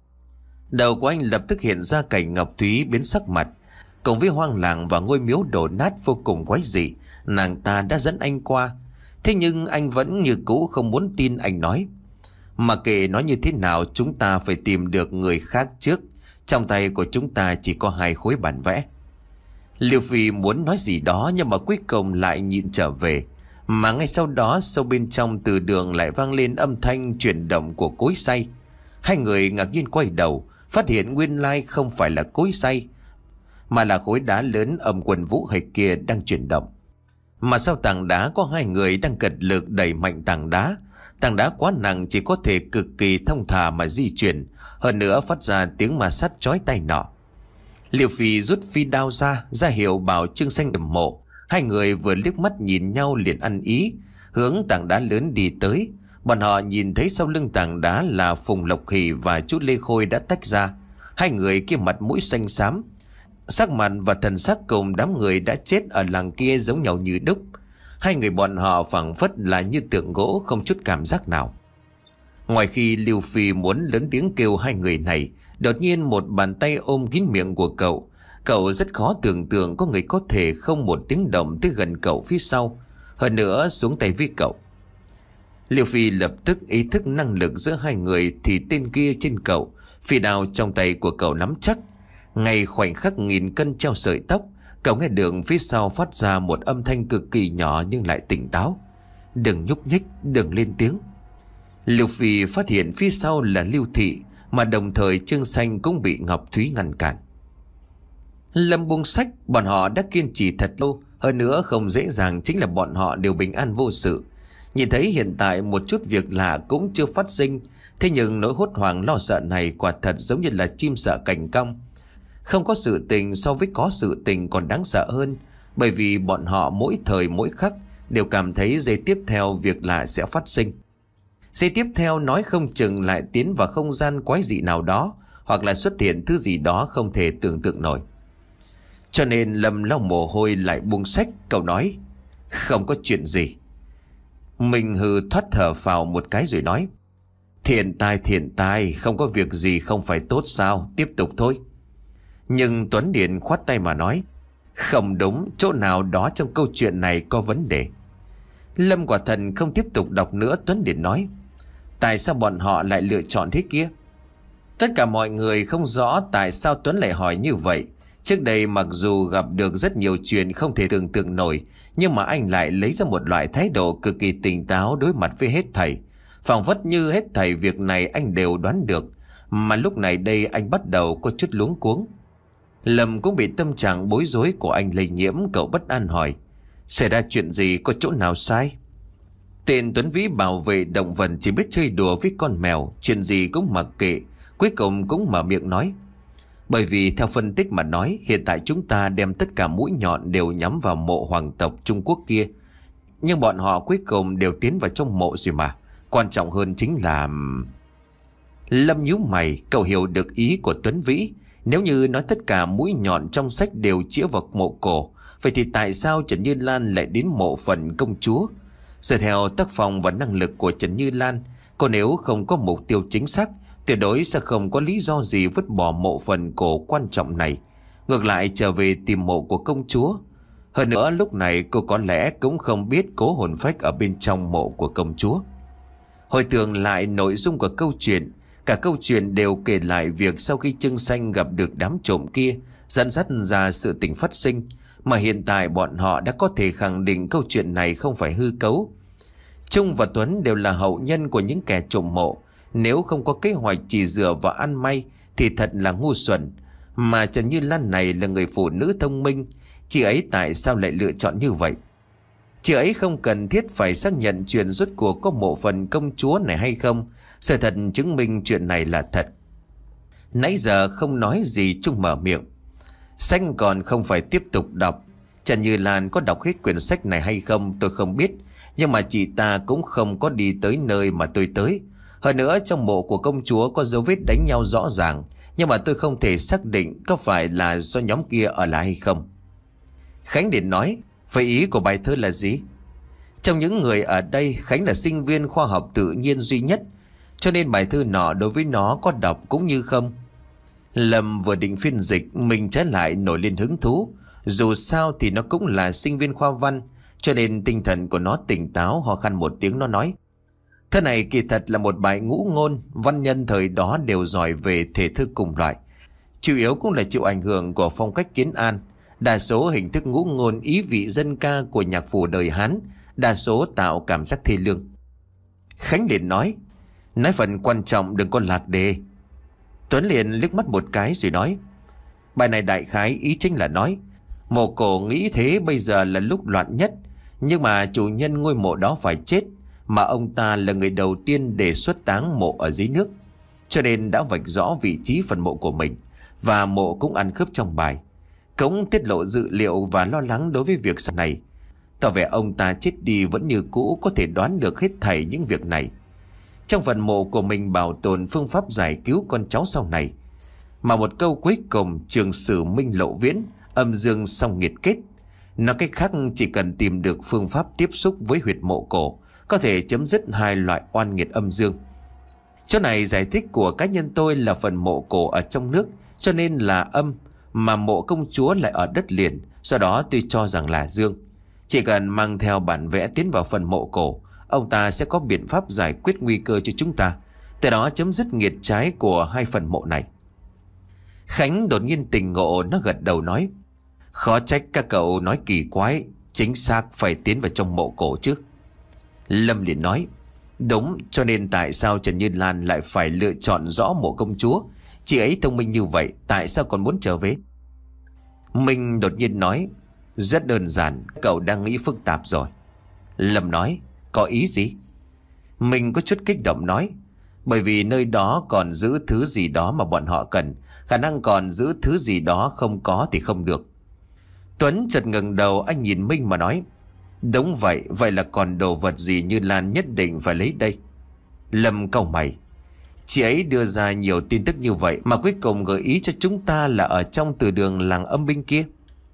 Đầu của anh lập tức hiện ra cảnh Ngọc Thúy biến sắc mặt, cùng với hoang làng và ngôi miếu đổ nát vô cùng quái dị nàng ta đã dẫn anh qua. Thế nhưng anh vẫn như cũ không muốn tin anh nói. Mà kệ nói như thế nào, chúng ta phải tìm được người khác trước. Trong tay của chúng ta chỉ có hai khối bản vẽ. Liêu Phi muốn nói gì đó, nhưng mà cuối cùng lại nhịn trở về. Mà ngay sau đó, sâu bên trong từ đường lại vang lên âm thanh chuyển động của cối xay. Hai người ngạc nhiên quay đầu, phát hiện nguyên lai không phải là cối xay, mà là khối đá lớn âm quần vũ hịch kia đang chuyển động. Mà sau tảng đá có hai người đang cật lực đẩy mạnh tảng đá. Tảng đá quá nặng, chỉ có thể cực kỳ thông thả mà di chuyển, hơn nữa phát ra tiếng ma sắt chói tai nọ. Liêu Phi rút phi đao ra, ra hiệu bảo Trương Xanh đầm mộ. Hai người vừa liếc mắt nhìn nhau liền ăn ý, hướng tảng đá lớn đi tới. Bọn họ nhìn thấy sau lưng tảng đá là Phùng Lộc Hỷ và chú Lê Khôi đã tách ra. Hai người kia mặt mũi xanh xám, sắc mặt và thần sắc cùng đám người đã chết ở làng kia giống nhau như đúc. Hai người bọn họ phảng phất là như tượng gỗ, không chút cảm giác nào. Ngoài khi Lưu Phi muốn lớn tiếng kêu hai người này, đột nhiên một bàn tay ôm kín miệng của cậu. Cậu rất khó tưởng tượng có người có thể không một tiếng động tới gần cậu phía sau, hơn nữa xuống tay với cậu. Lưu Phi lập tức ý thức năng lực giữa hai người thì tên kia trên cậu, phi đao trong tay của cậu nắm chắc. Ngay khoảnh khắc nghìn cân treo sợi tóc, cậu nghe được phía sau phát ra một âm thanh cực kỳ nhỏ nhưng lại tỉnh táo: "Đừng nhúc nhích, đừng lên tiếng." Lưu Phi phát hiện phía sau là Lưu Thị, mà đồng thời Trương Xanh cũng bị Ngọc Thúy ngăn cản. Lâm buông sách, bọn họ đã kiên trì thật lâu, hơn nữa không dễ dàng chính là bọn họ đều bình an vô sự. Nhìn thấy hiện tại một chút việc lạ cũng chưa phát sinh, thế nhưng nỗi hốt hoảng lo sợ này quả thật giống như là chim sợ cành cong. Không có sự tình so với có sự tình còn đáng sợ hơn, bởi vì bọn họ mỗi thời mỗi khắc đều cảm thấy giây tiếp theo việc lạ sẽ phát sinh. Giây tiếp theo nói không chừng lại tiến vào không gian quái dị nào đó, hoặc là xuất hiện thứ gì đó không thể tưởng tượng nổi. Cho nên Lâm lau mồ hôi lại buông sách. Cậu nói: "Không có chuyện gì." Mình hừ thoát thở phào một cái rồi nói: "Thiện tai thiện tai, không có việc gì không phải tốt sao, tiếp tục thôi." Nhưng Tuấn Điền khoát tay mà nói: "Không đúng, chỗ nào đó trong câu chuyện này có vấn đề." Lâm quả thần không tiếp tục đọc nữa. Tuấn Điền nói: "Tại sao bọn họ lại lựa chọn thế kia?" Tất cả mọi người không rõ tại sao Tuấn lại hỏi như vậy. Trước đây mặc dù gặp được rất nhiều chuyện không thể tưởng tượng nổi, nhưng mà anh lại lấy ra một loại thái độ cực kỳ tỉnh táo đối mặt với hết thảy, phảng phất như hết thảy việc này anh đều đoán được. Mà lúc này đây anh bắt đầu có chút luống cuống. Lâm cũng bị tâm trạng bối rối của anh lây nhiễm, cậu bất an hỏi: "Xảy ra chuyện gì, có chỗ nào sai?" Tên Tuấn Vĩ bảo vệ động vật chỉ biết chơi đùa với con mèo, chuyện gì cũng mặc kệ, cuối cùng cũng mở miệng nói: "Bởi vì theo phân tích mà nói, hiện tại chúng ta đem tất cả mũi nhọn đều nhắm vào mộ hoàng tộc Trung Quốc kia, nhưng bọn họ cuối cùng đều tiến vào trong mộ rồi mà. Quan trọng hơn chính là..." Lâm nhíu mày, cậu hiểu được ý của Tuấn Vĩ. Nếu như nói tất cả mũi nhọn trong sách đều chĩa vào mộ cổ, vậy thì tại sao Trần Như Lan lại đến mộ phần công chúa? Dựa theo tác phong và năng lực của Trần Như Lan, còn nếu không có mục tiêu chính xác, tuyệt đối sẽ không có lý do gì vứt bỏ mộ phần cổ quan trọng này, ngược lại trở về tìm mộ của công chúa. Hơn nữa lúc này cô có lẽ cũng không biết cố hồn phách ở bên trong mộ của công chúa. Hồi tưởng lại nội dung của câu chuyện, cả câu chuyện đều kể lại việc sau khi Trương Xanh gặp được đám trộm kia, dẫn dắt ra sự tình phát sinh, mà hiện tại bọn họ đã có thể khẳng định câu chuyện này không phải hư cấu. Trung và Tuấn đều là hậu nhân của những kẻ trộm mộ, nếu không có kế hoạch chỉ dựa vào ăn may thì thật là ngu xuẩn. Mà Trần Như Lan này là người phụ nữ thông minh, chị ấy tại sao lại lựa chọn như vậy? Chị ấy không cần thiết phải xác nhận chuyện rốt cuộc có mộ phần công chúa này hay không. Sự thật chứng minh chuyện này là thật. Nãy giờ không nói gì, Trung mở miệng: "Xanh còn không phải tiếp tục đọc. Trần Như Lan có đọc hết quyển sách này hay không tôi không biết, nhưng mà chị ta cũng không có đi tới nơi mà tôi tới. Hơn nữa trong mộ của công chúa có dấu vết đánh nhau rõ ràng, nhưng mà tôi không thể xác định có phải là do nhóm kia ở lại hay không. Khánh liền nói, vậy ý của bài thơ là gì? Trong những người ở đây, Khánh là sinh viên khoa học tự nhiên duy nhất, cho nên bài thơ nọ đối với nó có đọc cũng như không. Lâm vừa định phiên dịch, mình trái lại nổi lên hứng thú. Dù sao thì nó cũng là sinh viên khoa văn, cho nên tinh thần của nó tỉnh táo. Ho khan một tiếng, nó nói, thơ này kỳ thật là một bài ngũ ngôn. Văn nhân thời đó đều giỏi về thể thư cùng loại, chủ yếu cũng là chịu ảnh hưởng của phong cách Kiến An. Đa số hình thức ngũ ngôn ý vị dân ca của nhạc phủ đời Hán, đa số tạo cảm giác thê lương. Khánh liền nói, nói phần quan trọng đừng có lạc đề. Tuấn liền liếc mắt một cái rồi nói, bài này đại khái ý chính là nói mộ cổ nghĩ thế bây giờ là lúc loạn nhất, nhưng mà chủ nhân ngôi mộ đó phải chết, mà ông ta là người đầu tiên đề xuất táng mộ ở dưới nước, cho nên đã vạch rõ vị trí phần mộ của mình, và mộ cũng ăn khớp trong bài. Cũng tiết lộ dữ liệu và lo lắng đối với việc sau này, tỏ vẻ ông ta chết đi vẫn như cũ có thể đoán được hết thảy những việc này. Trong phần mộ của mình bảo tồn phương pháp giải cứu con cháu sau này, mà một câu cuối cùng trường sử minh lộ viễn, âm dương song nghiệt kết. Nói cách khác, chỉ cần tìm được phương pháp tiếp xúc với huyệt mộ cổ, có thể chấm dứt hai loại oan nghiệt âm dương. Chỗ này giải thích của cá nhân tôi là phần mộ cổ ở trong nước, cho nên là âm, mà mộ công chúa lại ở đất liền, do đó tôi cho rằng là dương. Chỉ cần mang theo bản vẽ tiến vào phần mộ cổ, ông ta sẽ có biện pháp giải quyết nguy cơ cho chúng ta, từ đó chấm dứt nghiệt trái của hai phần mộ này. Khánh đột nhiên tỉnh ngộ, nó gật đầu nói, khó trách các cậu nói kỳ quái, chính xác phải tiến vào trong mộ cổ chứ. Lâm liền nói, đúng, cho nên tại sao Trần Như Lan lại phải lựa chọn rõ mộ công chúa? Chị ấy thông minh như vậy, tại sao còn muốn trở về? Minh đột nhiên nói, rất đơn giản, cậu đang nghĩ phức tạp rồi. Lâm nói, có ý gì? Mình có chút kích động nói, bởi vì nơi đó còn giữ thứ gì đó mà bọn họ cần, khả năng còn giữ thứ gì đó không có thì không được. Tuấn chợt ngẩng đầu, anh nhìn Minh mà nói, đúng vậy, vậy là còn đồ vật gì Như Lan nhất định phải lấy đây? Lâm cau mày, chị ấy đưa ra nhiều tin tức như vậy mà cuối cùng gợi ý cho chúng ta là ở trong từ đường làng âm binh kia.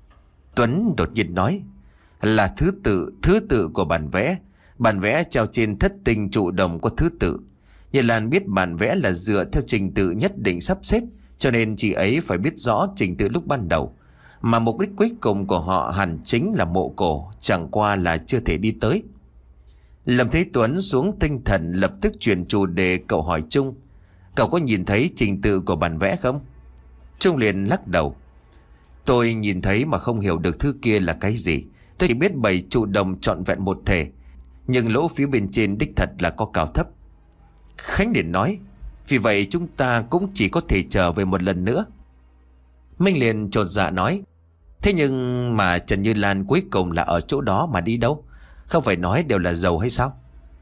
Tuấn đột nhiên nói, là thứ tự, thứ tự của bản vẽ. Bản vẽ treo trên thất tinh trụ đồng có thứ tự. Như Lan biết bản vẽ là dựa theo trình tự nhất định sắp xếp, cho nên chị ấy phải biết rõ trình tự lúc ban đầu. Mà mục đích cuối cùng của họ hẳn chính là mộ cổ, chẳng qua là chưa thể đi tới. Lâm thấy Tuấn xuống tinh thần, lập tức chuyển chủ đề, cậu hỏi Trung, cậu có nhìn thấy trình tự của bản vẽ không? Trung liền lắc đầu, tôi nhìn thấy mà không hiểu được thứ kia là cái gì. Tôi chỉ biết bảy trụ đồng trọn vẹn một thể, nhưng lỗ phía bên trên đích thật là có cao thấp. Khánh liền nói, vì vậy chúng ta cũng chỉ có thể trở về một lần nữa. Minh liền chột dạ nói, thế nhưng mà Trần Như Lan cuối cùng là ở chỗ đó mà đi đâu? Không phải nói đều là dầu hay sao?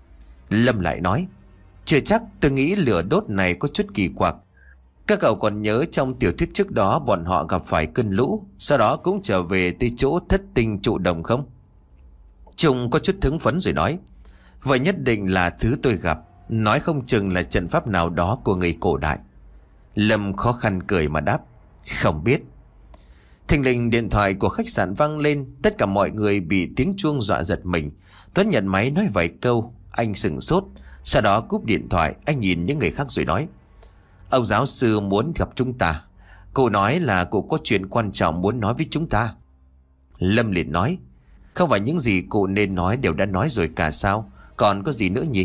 Lâm lại nói, chưa chắc, tôi nghĩ lửa đốt này có chút kỳ quặc. Các cậu còn nhớ trong tiểu thuyết trước đó bọn họ gặp phải cơn lũ, sau đó cũng trở về tới chỗ thất tinh trụ đồng không? Trung có chút hứng phấn rồi nói, vậy nhất định là thứ tôi gặp, nói không chừng là trận pháp nào đó của người cổ đại. Lâm khó khăn cười mà đáp, không biết. Thình lình điện thoại của khách sạn vang lên, tất cả mọi người bị tiếng chuông dọa giật mình. Tuấn nhận máy nói vài câu, anh sửng sốt, sau đó cúp điện thoại. Anh nhìn những người khác rồi nói, ông giáo sư muốn gặp chúng ta. Cô nói là cô có chuyện quan trọng muốn nói với chúng ta. Lâm liền nói, không phải những gì cụ nên nói đều đã nói rồi cả sao, còn có gì nữa nhỉ?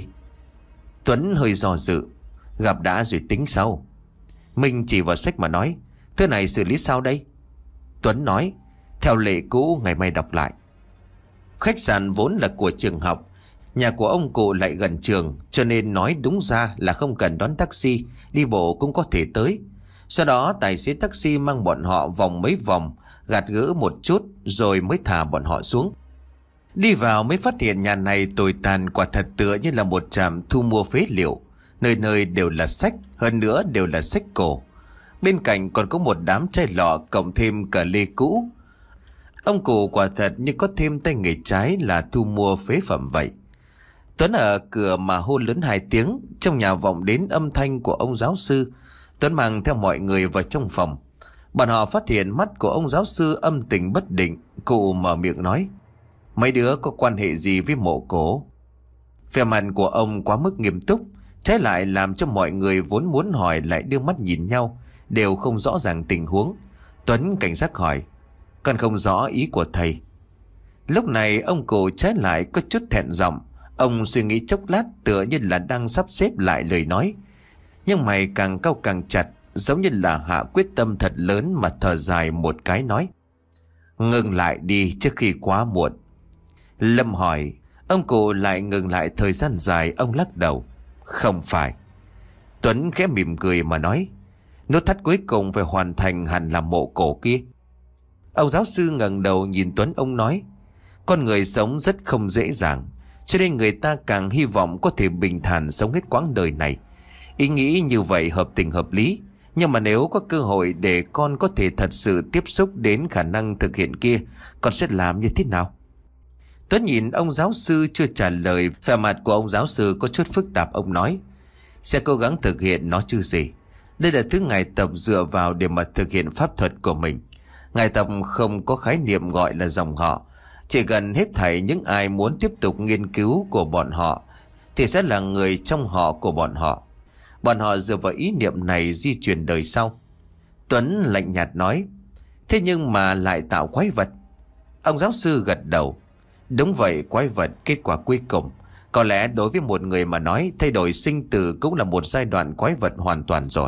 Tuấn hơi do dự, gặp đã rồi tính sau. Minh chỉ vào sách mà nói, thứ này xử lý sao đây? Tuấn nói, theo lệ cũ ngày mai đọc lại. Khách sạn vốn là của trường học, nhà của ông cụ lại gần trường, cho nên nói đúng ra là không cần đón taxi, đi bộ cũng có thể tới. Sau đó tài xế taxi mang bọn họ vòng mấy vòng, gạt gỡ một chút rồi mới thả bọn họ xuống. Đi vào mới phát hiện nhà này tồi tàn quả thật, tựa như là một trạm thu mua phế liệu. Nơi nơi đều là sách, hơn nữa đều là sách cổ. Bên cạnh còn có một đám chai lọ cộng thêm cả lê cũ. Ông cụ quả thật như có thêm tay nghề trái là thu mua phế phẩm vậy. Tuấn ở cửa mà hô lớn hai tiếng, trong nhà vọng đến âm thanh của ông giáo sư. Tuấn mang theo mọi người vào trong phòng. Bọn họ phát hiện mắt của ông giáo sư âm tình bất định. Cụ mở miệng nói: mấy đứa có quan hệ gì với mộ cổ? Vẻ mặt của ông quá mức nghiêm túc, trái lại làm cho mọi người vốn muốn hỏi lại đưa mắt nhìn nhau, đều không rõ ràng tình huống. Tuấn cảnh giác hỏi: con không rõ ý của thầy. Lúc này ông cụ trái lại có chút thẹn giọng. Ông suy nghĩ chốc lát, tựa như là đang sắp xếp lại lời nói, nhưng mày càng cau càng chặt, giống như là hạ quyết tâm thật lớn, mà thở dài một cái nói: ngừng lại đi trước khi quá muộn. Lâm hỏi. Ông cụ lại ngừng lại thời gian dài. Ông lắc đầu: không phải. Tuấn khẽ mỉm cười mà nói: nút thắt cuối cùng phải hoàn thành hẳn là mộ cổ kia. Ông giáo sư ngẩng đầu nhìn Tuấn, ông nói: con người sống rất không dễ dàng, cho nên người ta càng hy vọng có thể bình thản sống hết quãng đời này. Ý nghĩ như vậy hợp tình hợp lý, nhưng mà nếu có cơ hội để con có thể thật sự tiếp xúc đến khả năng thực hiện kia, con sẽ làm như thế nào? Tuấn nhìn ông giáo sư chưa trả lời. Vẻ mặt của ông giáo sư có chút phức tạp. Ông nói: sẽ cố gắng thực hiện nó chứ gì. Đây là thứ ngài tập dựa vào để mà thực hiện pháp thuật của mình. Ngài tập không có khái niệm gọi là dòng họ. Chỉ gần hết thảy những ai muốn tiếp tục nghiên cứu của bọn họ thì sẽ là người trong họ của bọn họ. Bọn họ dựa vào ý niệm này di truyền đời sau. Tuấn lạnh nhạt nói: thế nhưng mà lại tạo quái vật. Ông giáo sư gật đầu: đúng vậy, quái vật. Kết quả cuối cùng, có lẽ đối với một người mà nói, thay đổi sinh tử cũng là một giai đoạn quái vật hoàn toàn rồi.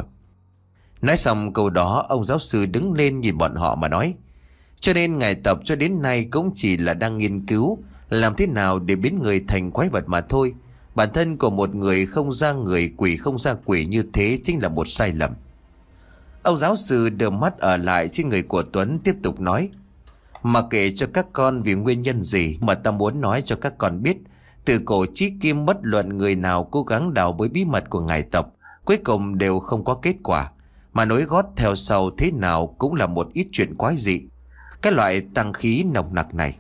Nói xong câu đó, ông giáo sư đứng lên nhìn bọn họ mà nói: cho nên ngài tập cho đến nay cũng chỉ là đang nghiên cứu làm thế nào để biến người thành quái vật mà thôi. Bản thân của một người không ra người, quỷ không ra quỷ, như thế chính là một sai lầm. Ông giáo sư đưa mắt ở lại trên người của Tuấn, tiếp tục nói: mà kể cho các con vì nguyên nhân gì mà ta muốn nói cho các con biết, từ cổ chí kim bất luận người nào cố gắng đào bới bí mật của ngài tập, cuối cùng đều không có kết quả, mà nối gót theo sau thế nào cũng là một ít chuyện quái dị. Cái loại tăng khí nồng nặc này.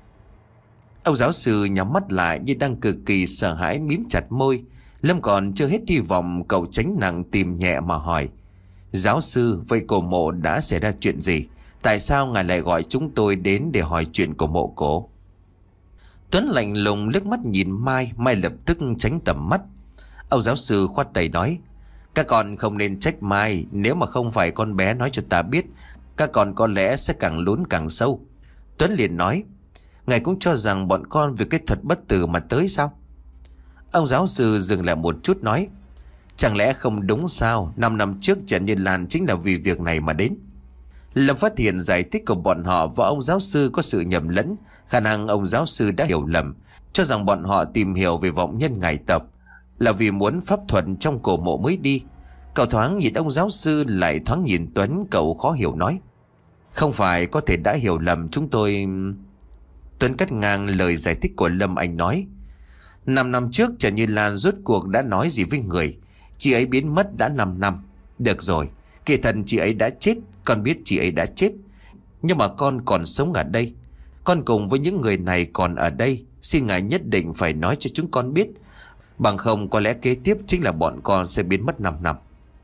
Ông giáo sư nhắm mắt lại như đang cực kỳ sợ hãi, mím chặt môi. Lâm còn chưa hết hy vọng, cậu tránh nặng tìm nhẹ mà hỏi: giáo sư, vậy cổ mộ đã xảy ra chuyện gì? Tại sao ngài lại gọi chúng tôi đến để hỏi chuyện của mộ cổ? Tuấn lạnh lùng liếc mắt nhìn Mai. Mai lập tức tránh tầm mắt. Ông giáo sư khoát tay nói: các con không nên trách Mai. Nếu mà không phải con bé nói cho ta biết, các con có lẽ sẽ càng lún càng sâu. Tuấn liền nói: ngài cũng cho rằng bọn con vì cái thật bất tử mà tới sao? Ông giáo sư dừng lại một chút nói: chẳng lẽ không đúng sao? Năm năm trước Trần Như Lan chính là vì việc này mà đến. Lâm phát hiện giải thích của bọn họ và ông giáo sư có sự nhầm lẫn. Khả năng ông giáo sư đã hiểu lầm, cho rằng bọn họ tìm hiểu về vọng nhân ngài tập là vì muốn pháp thuật trong cổ mộ mới đi. Cậu thoáng nhìn ông giáo sư, lại thoáng nhìn Tuấn. Cậu khó hiểu nói: không phải, có thể đã hiểu lầm chúng tôi. Tuấn cắt ngang lời giải thích của Lâm, anh nói: Năm năm trước Trần Như Lan rốt cuộc đã nói gì với người? Chị ấy biến mất đã năm năm. Được rồi, kỳ thật chị ấy đã chết. Con biết chị ấy đã chết, nhưng mà con còn sống ở đây. Con cùng với những người này còn ở đây. Xin ngài nhất định phải nói cho chúng con biết, bằng không có lẽ kế tiếp chính là bọn con sẽ biến mất năm năm.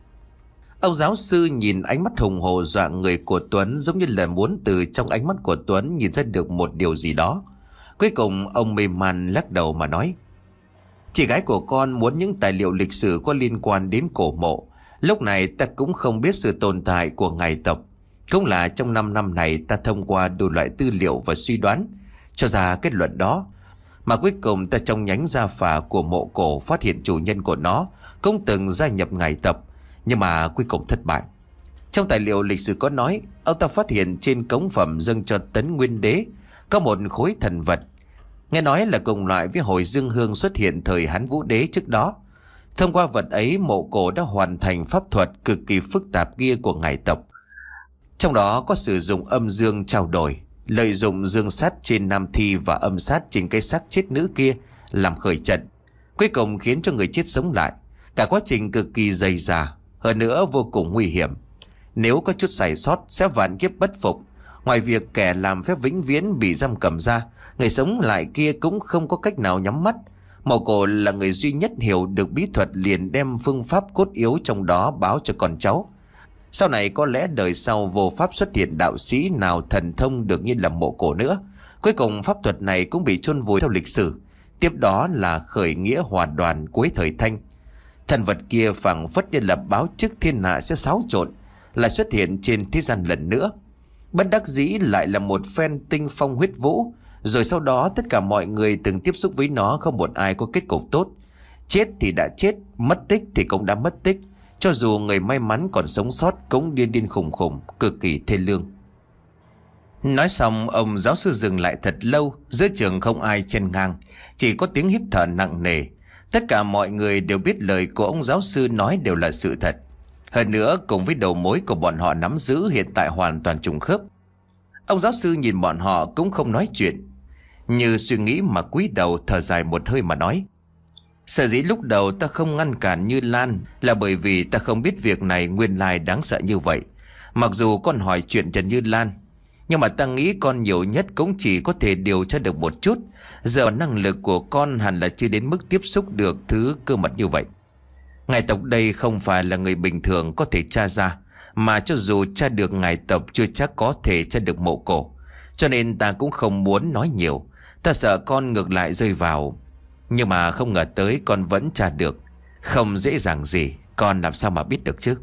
Ông giáo sư nhìn ánh mắt hùng hồ dọa người của Tuấn, giống như là muốn từ trong ánh mắt của Tuấn nhìn ra được một điều gì đó. Cuối cùng ông mê man lắc đầu mà nói: chị gái của con muốn những tài liệu lịch sử có liên quan đến cổ mộ. Lúc này ta cũng không biết sự tồn tại của ngài tập. Cũng là trong năm năm này ta thông qua đủ loại tư liệu và suy đoán cho ra kết luận đó. Mà cuối cùng ta trong nhánh gia phả của mộ cổ phát hiện chủ nhân của nó cũng từng gia nhập ngài tập, nhưng mà cuối cùng thất bại. Trong tài liệu lịch sử có nói, ông ta phát hiện trên cống phẩm dâng cho Tấn Nguyên Đế có một khối thần vật, nghe nói là cùng loại với hồi dương hương xuất hiện thời Hán Vũ Đế trước đó. Thông qua vật ấy, mộ cổ đã hoàn thành pháp thuật cực kỳ phức tạp kia của ngài tập. Trong đó có sử dụng âm dương trao đổi, lợi dụng dương sát trên nam thi và âm sát trên cái xác chết nữ kia làm khởi trận, cuối cùng khiến cho người chết sống lại. Cả quá trình cực kỳ dày dà, hơn nữa vô cùng nguy hiểm. Nếu có chút sai sót sẽ vạn kiếp bất phục, Ngoài việc kẻ làm phép vĩnh viễn bị giam cầm ra, người sống lại kia cũng không có cách nào nhắm mắt. Mộ cổ là người duy nhất hiểu được bí thuật, liền đem phương pháp cốt yếu trong đó báo cho con cháu. Sau này có lẽ đời sau vô pháp xuất hiện đạo sĩ nào thần thông được như là mộ cổ nữa. Cuối cùng pháp thuật này cũng bị chôn vùi theo lịch sử. Tiếp đó là khởi nghĩa hòa đoàn cuối thời Thanh. Thần vật kia phảng phất như là báo trước thiên hạ sẽ xáo trộn, lại xuất hiện trên thế gian lần nữa. Bất đắc dĩ lại là một phen tinh phong huyết vũ. Rồi sau đó tất cả mọi người từng tiếp xúc với nó không một ai có kết cục tốt. Chết thì đã chết, mất tích thì cũng đã mất tích. Cho dù người may mắn còn sống sót cũng điên điên khùng khùng, cực kỳ thê lương. Nói xong ông giáo sư dừng lại thật lâu. Giữa trường không ai chen ngang, chỉ có tiếng hít thở nặng nề. Tất cả mọi người đều biết lời của ông giáo sư nói đều là sự thật. Hơn nữa cùng với đầu mối của bọn họ nắm giữ hiện tại hoàn toàn trùng khớp. Ông giáo sư nhìn bọn họ cũng không nói chuyện, như suy nghĩ mà cúi đầu thở dài một hơi mà nói: Sở dĩ lúc đầu ta không ngăn cản Như Lan là bởi vì ta không biết việc này nguyên lai đáng sợ như vậy. Mặc dù con hỏi chuyện Trần Như Lan, nhưng mà ta nghĩ con nhiều nhất cũng chỉ có thể điều tra được một chút. Giờ năng lực của con hẳn là chưa đến mức tiếp xúc được thứ cơ mật như vậy. Ngài tộc đây không phải là người bình thường có thể tra ra, mà cho dù tra được ngài tộc chưa chắc có thể tra được mộ cổ. Cho nên ta cũng không muốn nói nhiều. Ta sợ con ngược lại rơi vào. Nhưng mà không ngờ tới con vẫn tra được. Không dễ dàng gì, con làm sao mà biết được chứ?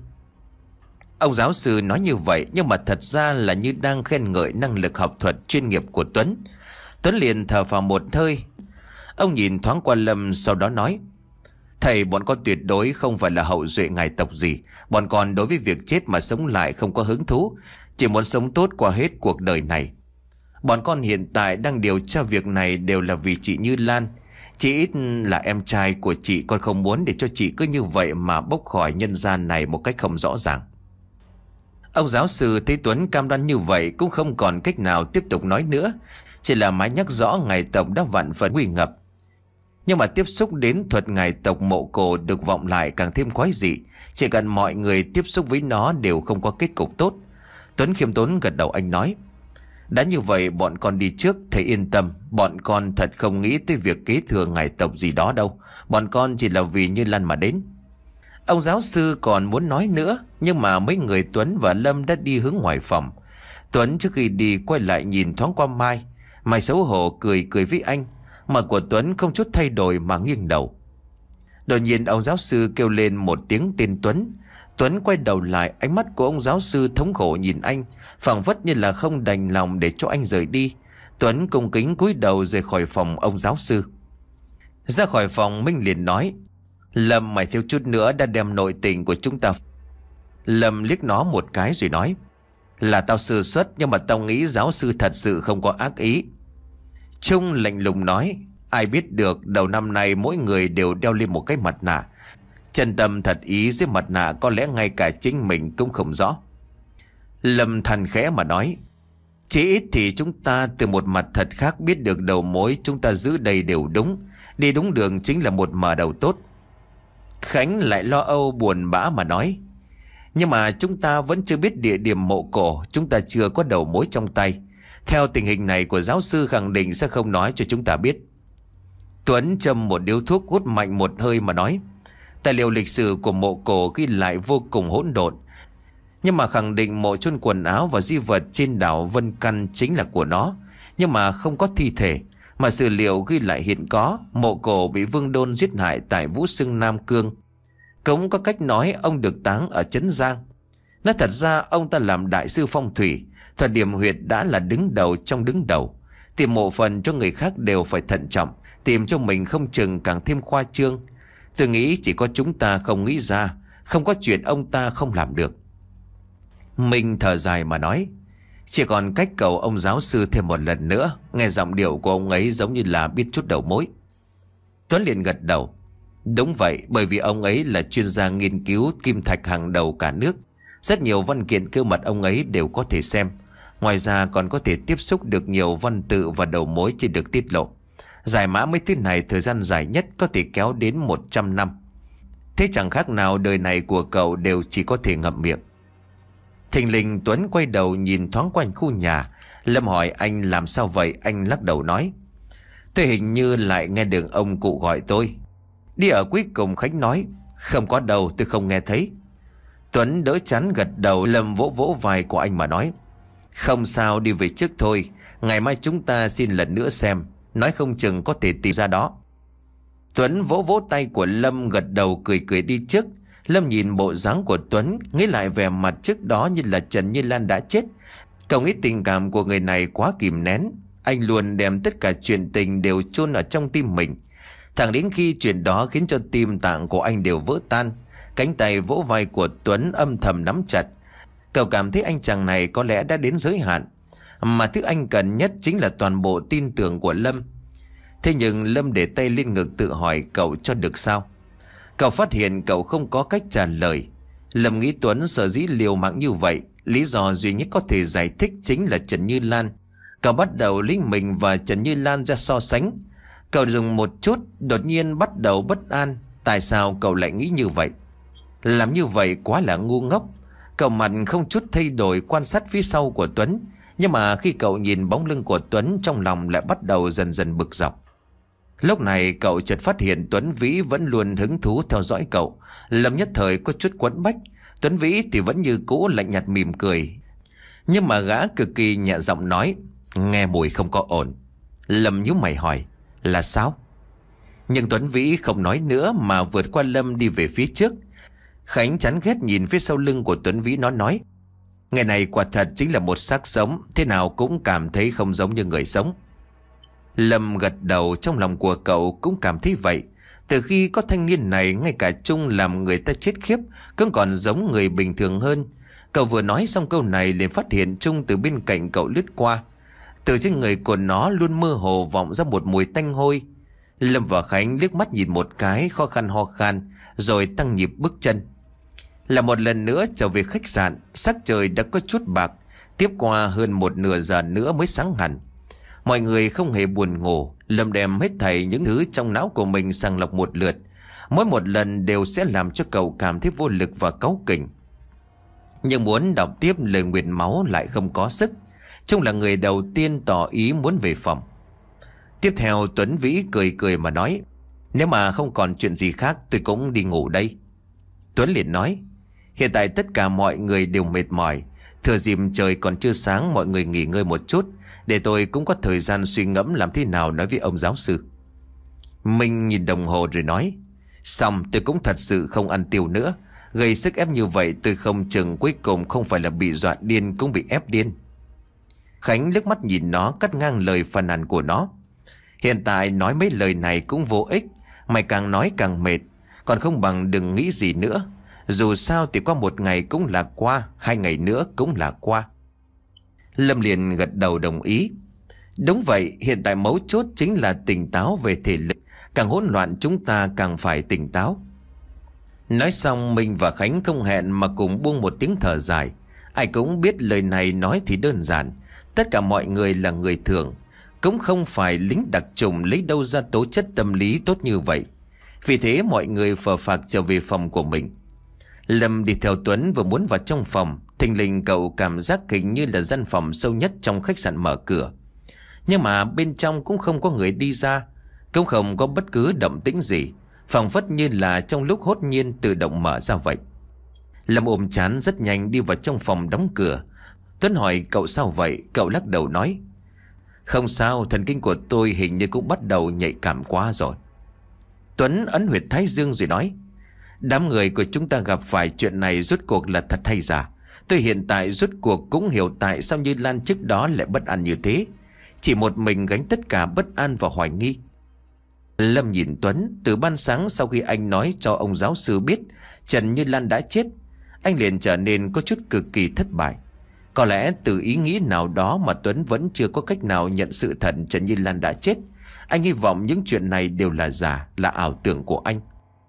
Ông giáo sư nói như vậy, nhưng mà thật ra là như đang khen ngợi năng lực học thuật chuyên nghiệp của Tuấn. Tuấn liền thở phào một hơi. Ông nhìn thoáng qua Lâm, sau đó nói: Thầy, bọn con tuyệt đối không phải là hậu duệ ngài tộc gì. Bọn con đối với việc chết mà sống lại không có hứng thú, chỉ muốn sống tốt qua hết cuộc đời này. Bọn con hiện tại đang điều tra việc này đều là vì chị Như Lan. Chị ít là em trai của chị, con không muốn để cho chị cứ như vậy mà bốc khỏi nhân gian này một cách không rõ ràng. Ông giáo sư thấy Tuấn cam đoan như vậy cũng không còn cách nào tiếp tục nói nữa, chỉ là mãi nhắc rõ ngài tộc đã vạn phần nguy ngập. Nhưng mà tiếp xúc đến thuật ngài tộc mộ cổ được vọng lại càng thêm quái dị. Chỉ cần mọi người tiếp xúc với nó đều không có kết cục tốt. Tuấn khiêm tốn gật đầu, anh nói: Đã như vậy bọn con đi trước, thầy yên tâm. Bọn con thật không nghĩ tới việc kế thừa ngài tộc gì đó đâu. Bọn con chỉ là vì Như Lan mà đến. Ông giáo sư còn muốn nói nữa, nhưng mà mấy người Tuấn và Lâm đã đi hướng ngoài phòng. Tuấn trước khi đi quay lại nhìn thoáng qua Mai. Mai xấu hổ cười cười với anh. Mặt của Tuấn không chút thay đổi mà nghiêng đầu. Đột nhiên ông giáo sư kêu lên một tiếng tên Tuấn. Tuấn quay đầu lại, ánh mắt của ông giáo sư thống khổ nhìn anh, phảng phất như là không đành lòng để cho anh rời đi. Tuấn cung kính cúi đầu rời khỏi phòng ông giáo sư. Ra khỏi phòng, Minh liền nói: Lâm, mày thiếu chút nữa đã đem nội tình của chúng ta. Lâm liếc nó một cái rồi nói: Là tao sơ suất, nhưng mà tao nghĩ giáo sư thật sự không có ác ý. Trung lạnh lùng nói: Ai biết được, đầu năm nay mỗi người đều đeo lên một cái mặt nạ. Chân tâm thật ý dưới mặt nạ có lẽ ngay cả chính mình cũng không rõ. Lâm than khẽ mà nói: Chỉ ít thì chúng ta từ một mặt thật khác biết được đầu mối chúng ta giữ đây đều đúng. Đi đúng đường chính là một mở đầu tốt. Khánh lại lo âu buồn bã mà nói: Nhưng mà chúng ta vẫn chưa biết địa điểm mộ cổ, chúng ta chưa có đầu mối trong tay. Theo tình hình này của giáo sư khẳng định sẽ không nói cho chúng ta biết. Tuấn châm một điếu thuốc, hút mạnh một hơi mà nói: Tài liệu lịch sử của mộ cổ ghi lại vô cùng hỗn độn, nhưng mà khẳng định mộ chôn quần áo và di vật trên đảo Vân Căn chính là của nó. Nhưng mà không có thi thể, mà sử liệu ghi lại hiện có. Mộ cổ bị Vương Đôn giết hại tại Vũ Xưng Nam Cương. Cũng có cách nói ông được táng ở Trấn Giang. Nói thật ra ông ta làm đại sư phong thủy, thời điểm huyệt đã là đứng đầu trong đứng đầu. Tìm mộ phần cho người khác đều phải thận trọng, tìm cho mình không chừng càng thêm khoa trương. Tôi nghĩ chỉ có chúng ta không nghĩ ra, không có chuyện ông ta không làm được. Mình thở dài mà nói: Chỉ còn cách cầu ông giáo sư thêm một lần nữa. Nghe giọng điệu của ông ấy giống như là biết chút đầu mối. Tuấn liền gật đầu: Đúng vậy, bởi vì ông ấy là chuyên gia nghiên cứu kim thạch hàng đầu cả nước. Rất nhiều văn kiện cơ mật ông ấy đều có thể xem. Ngoài ra còn có thể tiếp xúc được nhiều văn tự và đầu mối chỉ được tiết lộ. Giải mã mấy thứ này thời gian dài nhất có thể kéo đến một trăm năm. Thế chẳng khác nào đời này của cậu đều chỉ có thể ngậm miệng. Thình lình Tuấn quay đầu nhìn thoáng quanh khu nhà. Lâm hỏi anh làm sao vậy? Anh lắc đầu nói: Tôi hình như lại nghe được ông cụ gọi tôi. Đi ở cuối cùng Khánh nói: Không có đâu, tôi không nghe thấy. Tuấn đỡ chán gật đầu. Lâm vỗ vỗ vai của anh mà nói: Không sao, đi về trước thôi. Ngày mai chúng ta xin lần nữa xem, nói không chừng có thể tìm ra đó. Tuấn vỗ vỗ tay của Lâm, gật đầu cười cười đi trước. Lâm nhìn bộ dáng của Tuấn, nghĩ lại vẻ mặt trước đó như là Trần Như Lan đã chết. Cậu nghĩ tình cảm của người này quá kìm nén. Anh luôn đem tất cả chuyện tình đều chôn ở trong tim mình. Thẳng đến khi chuyện đó khiến cho tim tạng của anh đều vỡ tan. Cánh tay vỗ vai của Tuấn âm thầm nắm chặt. Cậu cảm thấy anh chàng này có lẽ đã đến giới hạn, mà thứ anh cần nhất chính là toàn bộ tin tưởng của Lâm. Thế nhưng Lâm để tay lên ngực tự hỏi cậu cho được sao. Cậu phát hiện cậu không có cách trả lời. Lâm nghĩ Tuấn sở dĩ liều mạng như vậy, lý do duy nhất có thể giải thích chính là Trần Như Lan. Cậu bắt đầu lấy mình và Trần Như Lan ra so sánh. Cậu dừng một chút, đột nhiên bắt đầu bất an. Tại sao cậu lại nghĩ như vậy? Làm như vậy quá là ngu ngốc. Cậu mặt không chút thay đổi quan sát phía sau của Tuấn. Nhưng mà khi cậu nhìn bóng lưng của Tuấn, trong lòng lại bắt đầu dần dần bực dọc. Lúc này cậu chợt phát hiện Tuấn Vĩ vẫn luôn hứng thú theo dõi cậu. Lâm nhất thời có chút quẫn bách. Tuấn Vĩ thì vẫn như cũ lạnh nhạt mỉm cười. Nhưng mà gã cực kỳ nhẹ giọng nói: Nghe mùi không có ổn. Lâm nhíu mày hỏi: Là sao? Nhưng Tuấn Vĩ không nói nữa mà vượt qua Lâm đi về phía trước. Khánh chán ghét nhìn phía sau lưng của Tuấn Vĩ, nó nói: Ngày này quả thật chính là một xác sống, thế nào cũng cảm thấy không giống như người sống. Lâm gật đầu, trong lòng của cậu cũng cảm thấy vậy. Từ khi có thanh niên này, ngay cả Trung làm người ta chết khiếp cũng còn giống người bình thường hơn. Cậu vừa nói xong câu này liền phát hiện Trung từ bên cạnh cậu lướt qua. Từ trên người của nó luôn mơ hồ vọng ra một mùi tanh hôi. Lâm và Khánh liếc mắt nhìn một cái, khó khăn ho khan rồi tăng nhịp bước chân. Là một lần nữa trở về khách sạn. Sắc trời đã có chút bạc. Tiếp qua hơn một nửa giờ nữa mới sáng hẳn. Mọi người không hề buồn ngủ. Lâm đem hết thảy những thứ trong não của mình sàng lọc một lượt. Mỗi một lần đều sẽ làm cho cậu cảm thấy vô lực và cáu kỉnh. Nhưng muốn đọc tiếp lời nguyện máu lại không có sức. Trung là người đầu tiên tỏ ý muốn về phòng. Tiếp theo Tuấn Vĩ cười cười mà nói: Nếu mà không còn chuyện gì khác tôi cũng đi ngủ đây. Tuấn liền nói: Hiện tại tất cả mọi người đều mệt mỏi. Thừa dịp trời còn chưa sáng, mọi người nghỉ ngơi một chút, để tôi cũng có thời gian suy ngẫm làm thế nào nói với ông giáo sư. Minh nhìn đồng hồ rồi nói: Xong, tôi cũng thật sự không ăn tiêu nữa. Gây sức ép như vậy tôi không chừng cuối cùng không phải là bị dọa điên cũng bị ép điên. Khánh liếc mắt nhìn nó, cắt ngang lời phàn nàn của nó: Hiện tại nói mấy lời này cũng vô ích. Mày càng nói càng mệt. Còn không bằng đừng nghĩ gì nữa. Dù sao thì qua một ngày cũng là qua, hai ngày nữa cũng là qua. Lâm liền gật đầu đồng ý. Đúng vậy, hiện tại mấu chốt chính là tỉnh táo về thể lực. Càng hỗn loạn chúng ta càng phải tỉnh táo. Nói xong Minh và Khánh không hẹn mà cùng buông một tiếng thở dài. Ai cũng biết lời này nói thì đơn giản. Tất cả mọi người là người thường, cũng không phải lính đặc chủng lấy đâu ra tố chất tâm lý tốt như vậy. Vì thế mọi người phờ phạc trở về phòng của mình. Lâm đi theo Tuấn vừa muốn vào trong phòng, thình lình cậu cảm giác hình như là gian phòng sâu nhất trong khách sạn mở cửa. Nhưng mà bên trong cũng không có người đi ra, cũng không có bất cứ động tĩnh gì, phảng phất như là trong lúc hốt nhiên tự động mở ra vậy. Lâm ôm chán rất nhanh đi vào trong phòng đóng cửa. Tuấn hỏi cậu sao vậy, cậu lắc đầu nói: Không sao, thần kinh của tôi hình như cũng bắt đầu nhạy cảm quá rồi. Tuấn ấn huyệt thái dương rồi nói: Đám người của chúng ta gặp phải chuyện này rốt cuộc là thật hay giả? Tôi hiện tại rốt cuộc cũng hiểu tại sao Như Lan trước đó lại bất an như thế. Chỉ một mình gánh tất cả bất an và hoài nghi. Lâm nhìn Tuấn. Từ ban sáng sau khi anh nói cho ông giáo sư biết Trần Như Lan đã chết, anh liền trở nên có chút cực kỳ thất bại. Có lẽ từ ý nghĩ nào đó mà Tuấn vẫn chưa có cách nào nhận sự thật Trần Như Lan đã chết. Anh hy vọng những chuyện này đều là giả, là ảo tưởng của anh.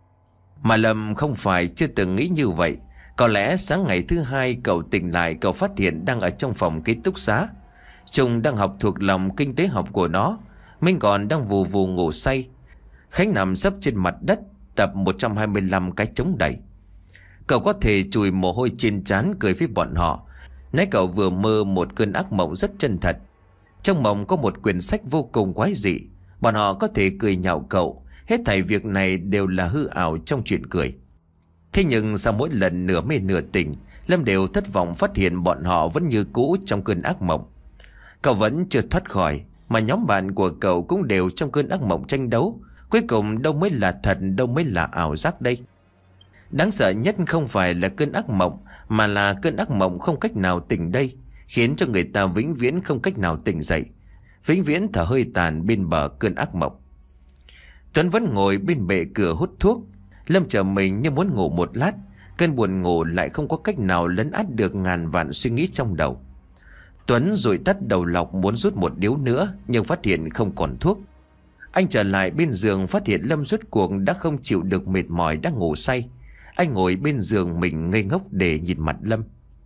Mà Lâm không phải chưa từng nghĩ như vậy. Có lẽ sáng ngày thứ hai cậu tỉnh lại, cậu phát hiện đang ở trong phòng ký túc xá. Trung đang học thuộc lòng kinh tế học của nó. Minh còn đang vù vù ngủ say. Khánh nằm sấp trên mặt đất tập một trăm hai mươi lăm cái chống đẩy. Cậu có thể chùi mồ hôi trên trán cười với bọn họ. Nói cậu vừa mơ một cơn ác mộng rất chân thật. Trong mộng có một quyển sách vô cùng quái dị. Bọn họ có thể cười nhạo cậu. Hết thảy việc này đều là hư ảo trong chuyện cười. Thế nhưng sau mỗi lần nửa mê nửa tỉnh, Lâm đều thất vọng phát hiện bọn họ vẫn như cũ trong cơn ác mộng. Cậu vẫn chưa thoát khỏi, mà nhóm bạn của cậu cũng đều trong cơn ác mộng tranh đấu. Cuối cùng đâu mới là thật, đâu mới là ảo giác đây. Đáng sợ nhất không phải là cơn ác mộng, mà là cơn ác mộng không cách nào tỉnh đây, khiến cho người ta vĩnh viễn không cách nào tỉnh dậy, vĩnh viễn thở hơi tàn bên bờ cơn ác mộng. Tuấn vẫn ngồi bên bệ cửa hút thuốc. Lâm chờ mình như muốn ngủ một lát. Cơn buồn ngủ lại không có cách nào lấn át được ngàn vạn suy nghĩ trong đầu. Tuấn rồi tắt đầu lọc muốn rút một điếu nữa, nhưng phát hiện không còn thuốc. Anh trở lại bên giường, phát hiện Lâm rốt cuộc đã không chịu được mệt mỏi, đang ngủ say. Anh ngồi bên giường mình ngây ngốc để nhìn mặt Lâm.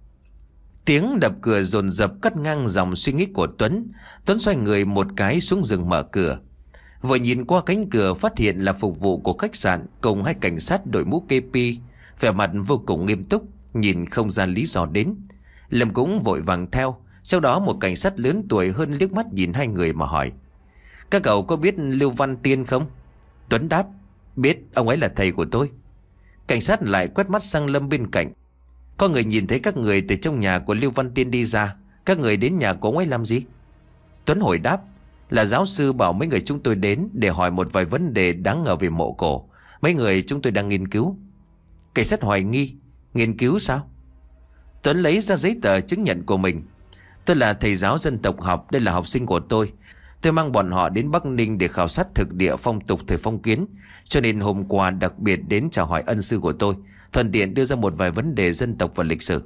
Tiếng đập cửa dồn dập cắt ngang dòng suy nghĩ của Tuấn. Tuấn xoay người một cái xuống giường mở cửa. Vừa nhìn qua cánh cửa phát hiện là phục vụ của khách sạn cùng hai cảnh sát đội mũ kê pi, vẻ mặt vô cùng nghiêm túc, nhìn không ra lý do đến. Lâm cũng vội vàng theo. Sau đó một cảnh sát lớn tuổi hơn liếc mắt nhìn hai người mà hỏi: "Các cậu có biết Lưu Văn Tiên không?" Tuấn đáp: "Biết, ông ấy là thầy của tôi." Cảnh sát lại quét mắt sang Lâm bên cạnh: "Có người nhìn thấy các người từ trong nhà của Lưu Văn Tiên đi ra. Các người đến nhà của ông ấy làm gì?" Tuấn hồi đáp: "Là giáo sư bảo mấy người chúng tôi đến để hỏi một vài vấn đề đáng ngờ về mộ cổ. Mấy người chúng tôi đang nghiên cứu." Cảnh sát hoài nghi: "Nghiên cứu sao?" Tuấn lấy ra giấy tờ chứng nhận của mình: "Tôi là thầy giáo dân tộc học, đây là học sinh của tôi. Tôi mang bọn họ đến Bắc Ninh để khảo sát thực địa phong tục thời phong kiến, cho nên hôm qua đặc biệt đến chào hỏi ân sư của tôi, thuận tiện đưa ra một vài vấn đề dân tộc và lịch sử."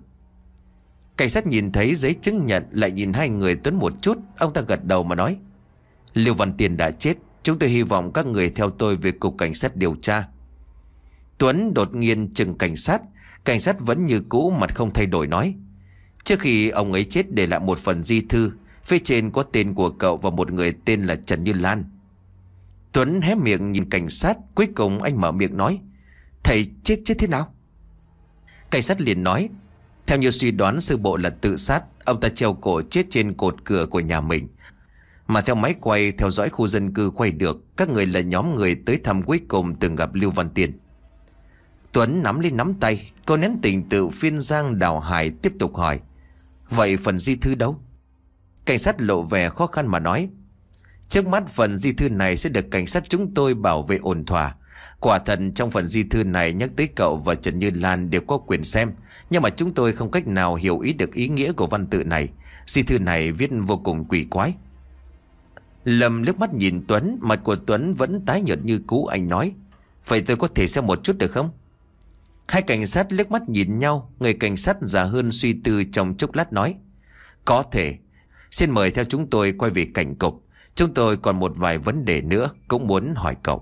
Cảnh sát nhìn thấy giấy chứng nhận, lại nhìn hai người Tuấn một chút. Ông ta gật đầu mà nói: "Lưu Văn Tiên đã chết. Chúng tôi hy vọng các người theo tôi về cục cảnh sát điều tra." Tuấn đột nhiên chừng cảnh sát. Cảnh sát vẫn như cũ, mặt không thay đổi nói: "Trước khi ông ấy chết để lại một phần di thư, phía trên có tên của cậu và một người tên là Trần Như Lan." Tuấn hé miệng nhìn cảnh sát. Cuối cùng anh mở miệng nói: "Thầy chết chết thế nào?" Cảnh sát liền nói: "Theo như suy đoán sơ bộ là tự sát. Ông ta treo cổ chết trên cột cửa của nhà mình. Mà theo máy quay theo dõi khu dân cư quay được, các người là nhóm người tới thăm cuối cùng từng gặp Lưu Văn Tiên." Tuấn nắm lên nắm tay, cô nén tình tự phiên giang đào hải, tiếp tục hỏi: "Vậy phần di thư đâu?" Cảnh sát lộ vẻ khó khăn mà nói: "Trước mắt phần di thư này sẽ được cảnh sát chúng tôi bảo vệ ổn thỏa. Quả thật trong phần di thư này nhắc tới cậu và Trần Như Lan đều có quyền xem, nhưng mà chúng tôi không cách nào hiểu ý được ý nghĩa của văn tự này. Di thư này viết vô cùng quỷ quái." Lâm liếc mắt nhìn Tuấn, mặt của Tuấn vẫn tái nhợt như cũ. Anh nói: "Vậy tôi có thể xem một chút được không?" Hai cảnh sát liếc mắt nhìn nhau. Người cảnh sát già hơn suy tư trong chốc lát nói: "Có thể. Xin mời theo chúng tôi quay về cảnh cục. Chúng tôi còn một vài vấn đề nữa cũng muốn hỏi cậu."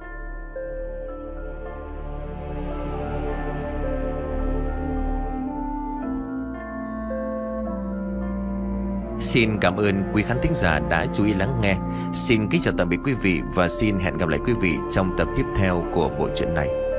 Xin cảm ơn quý khán thính giả đã chú ý lắng nghe. Xin kính chào tạm biệt quý vị và xin hẹn gặp lại quý vị trong tập tiếp theo của bộ truyện này.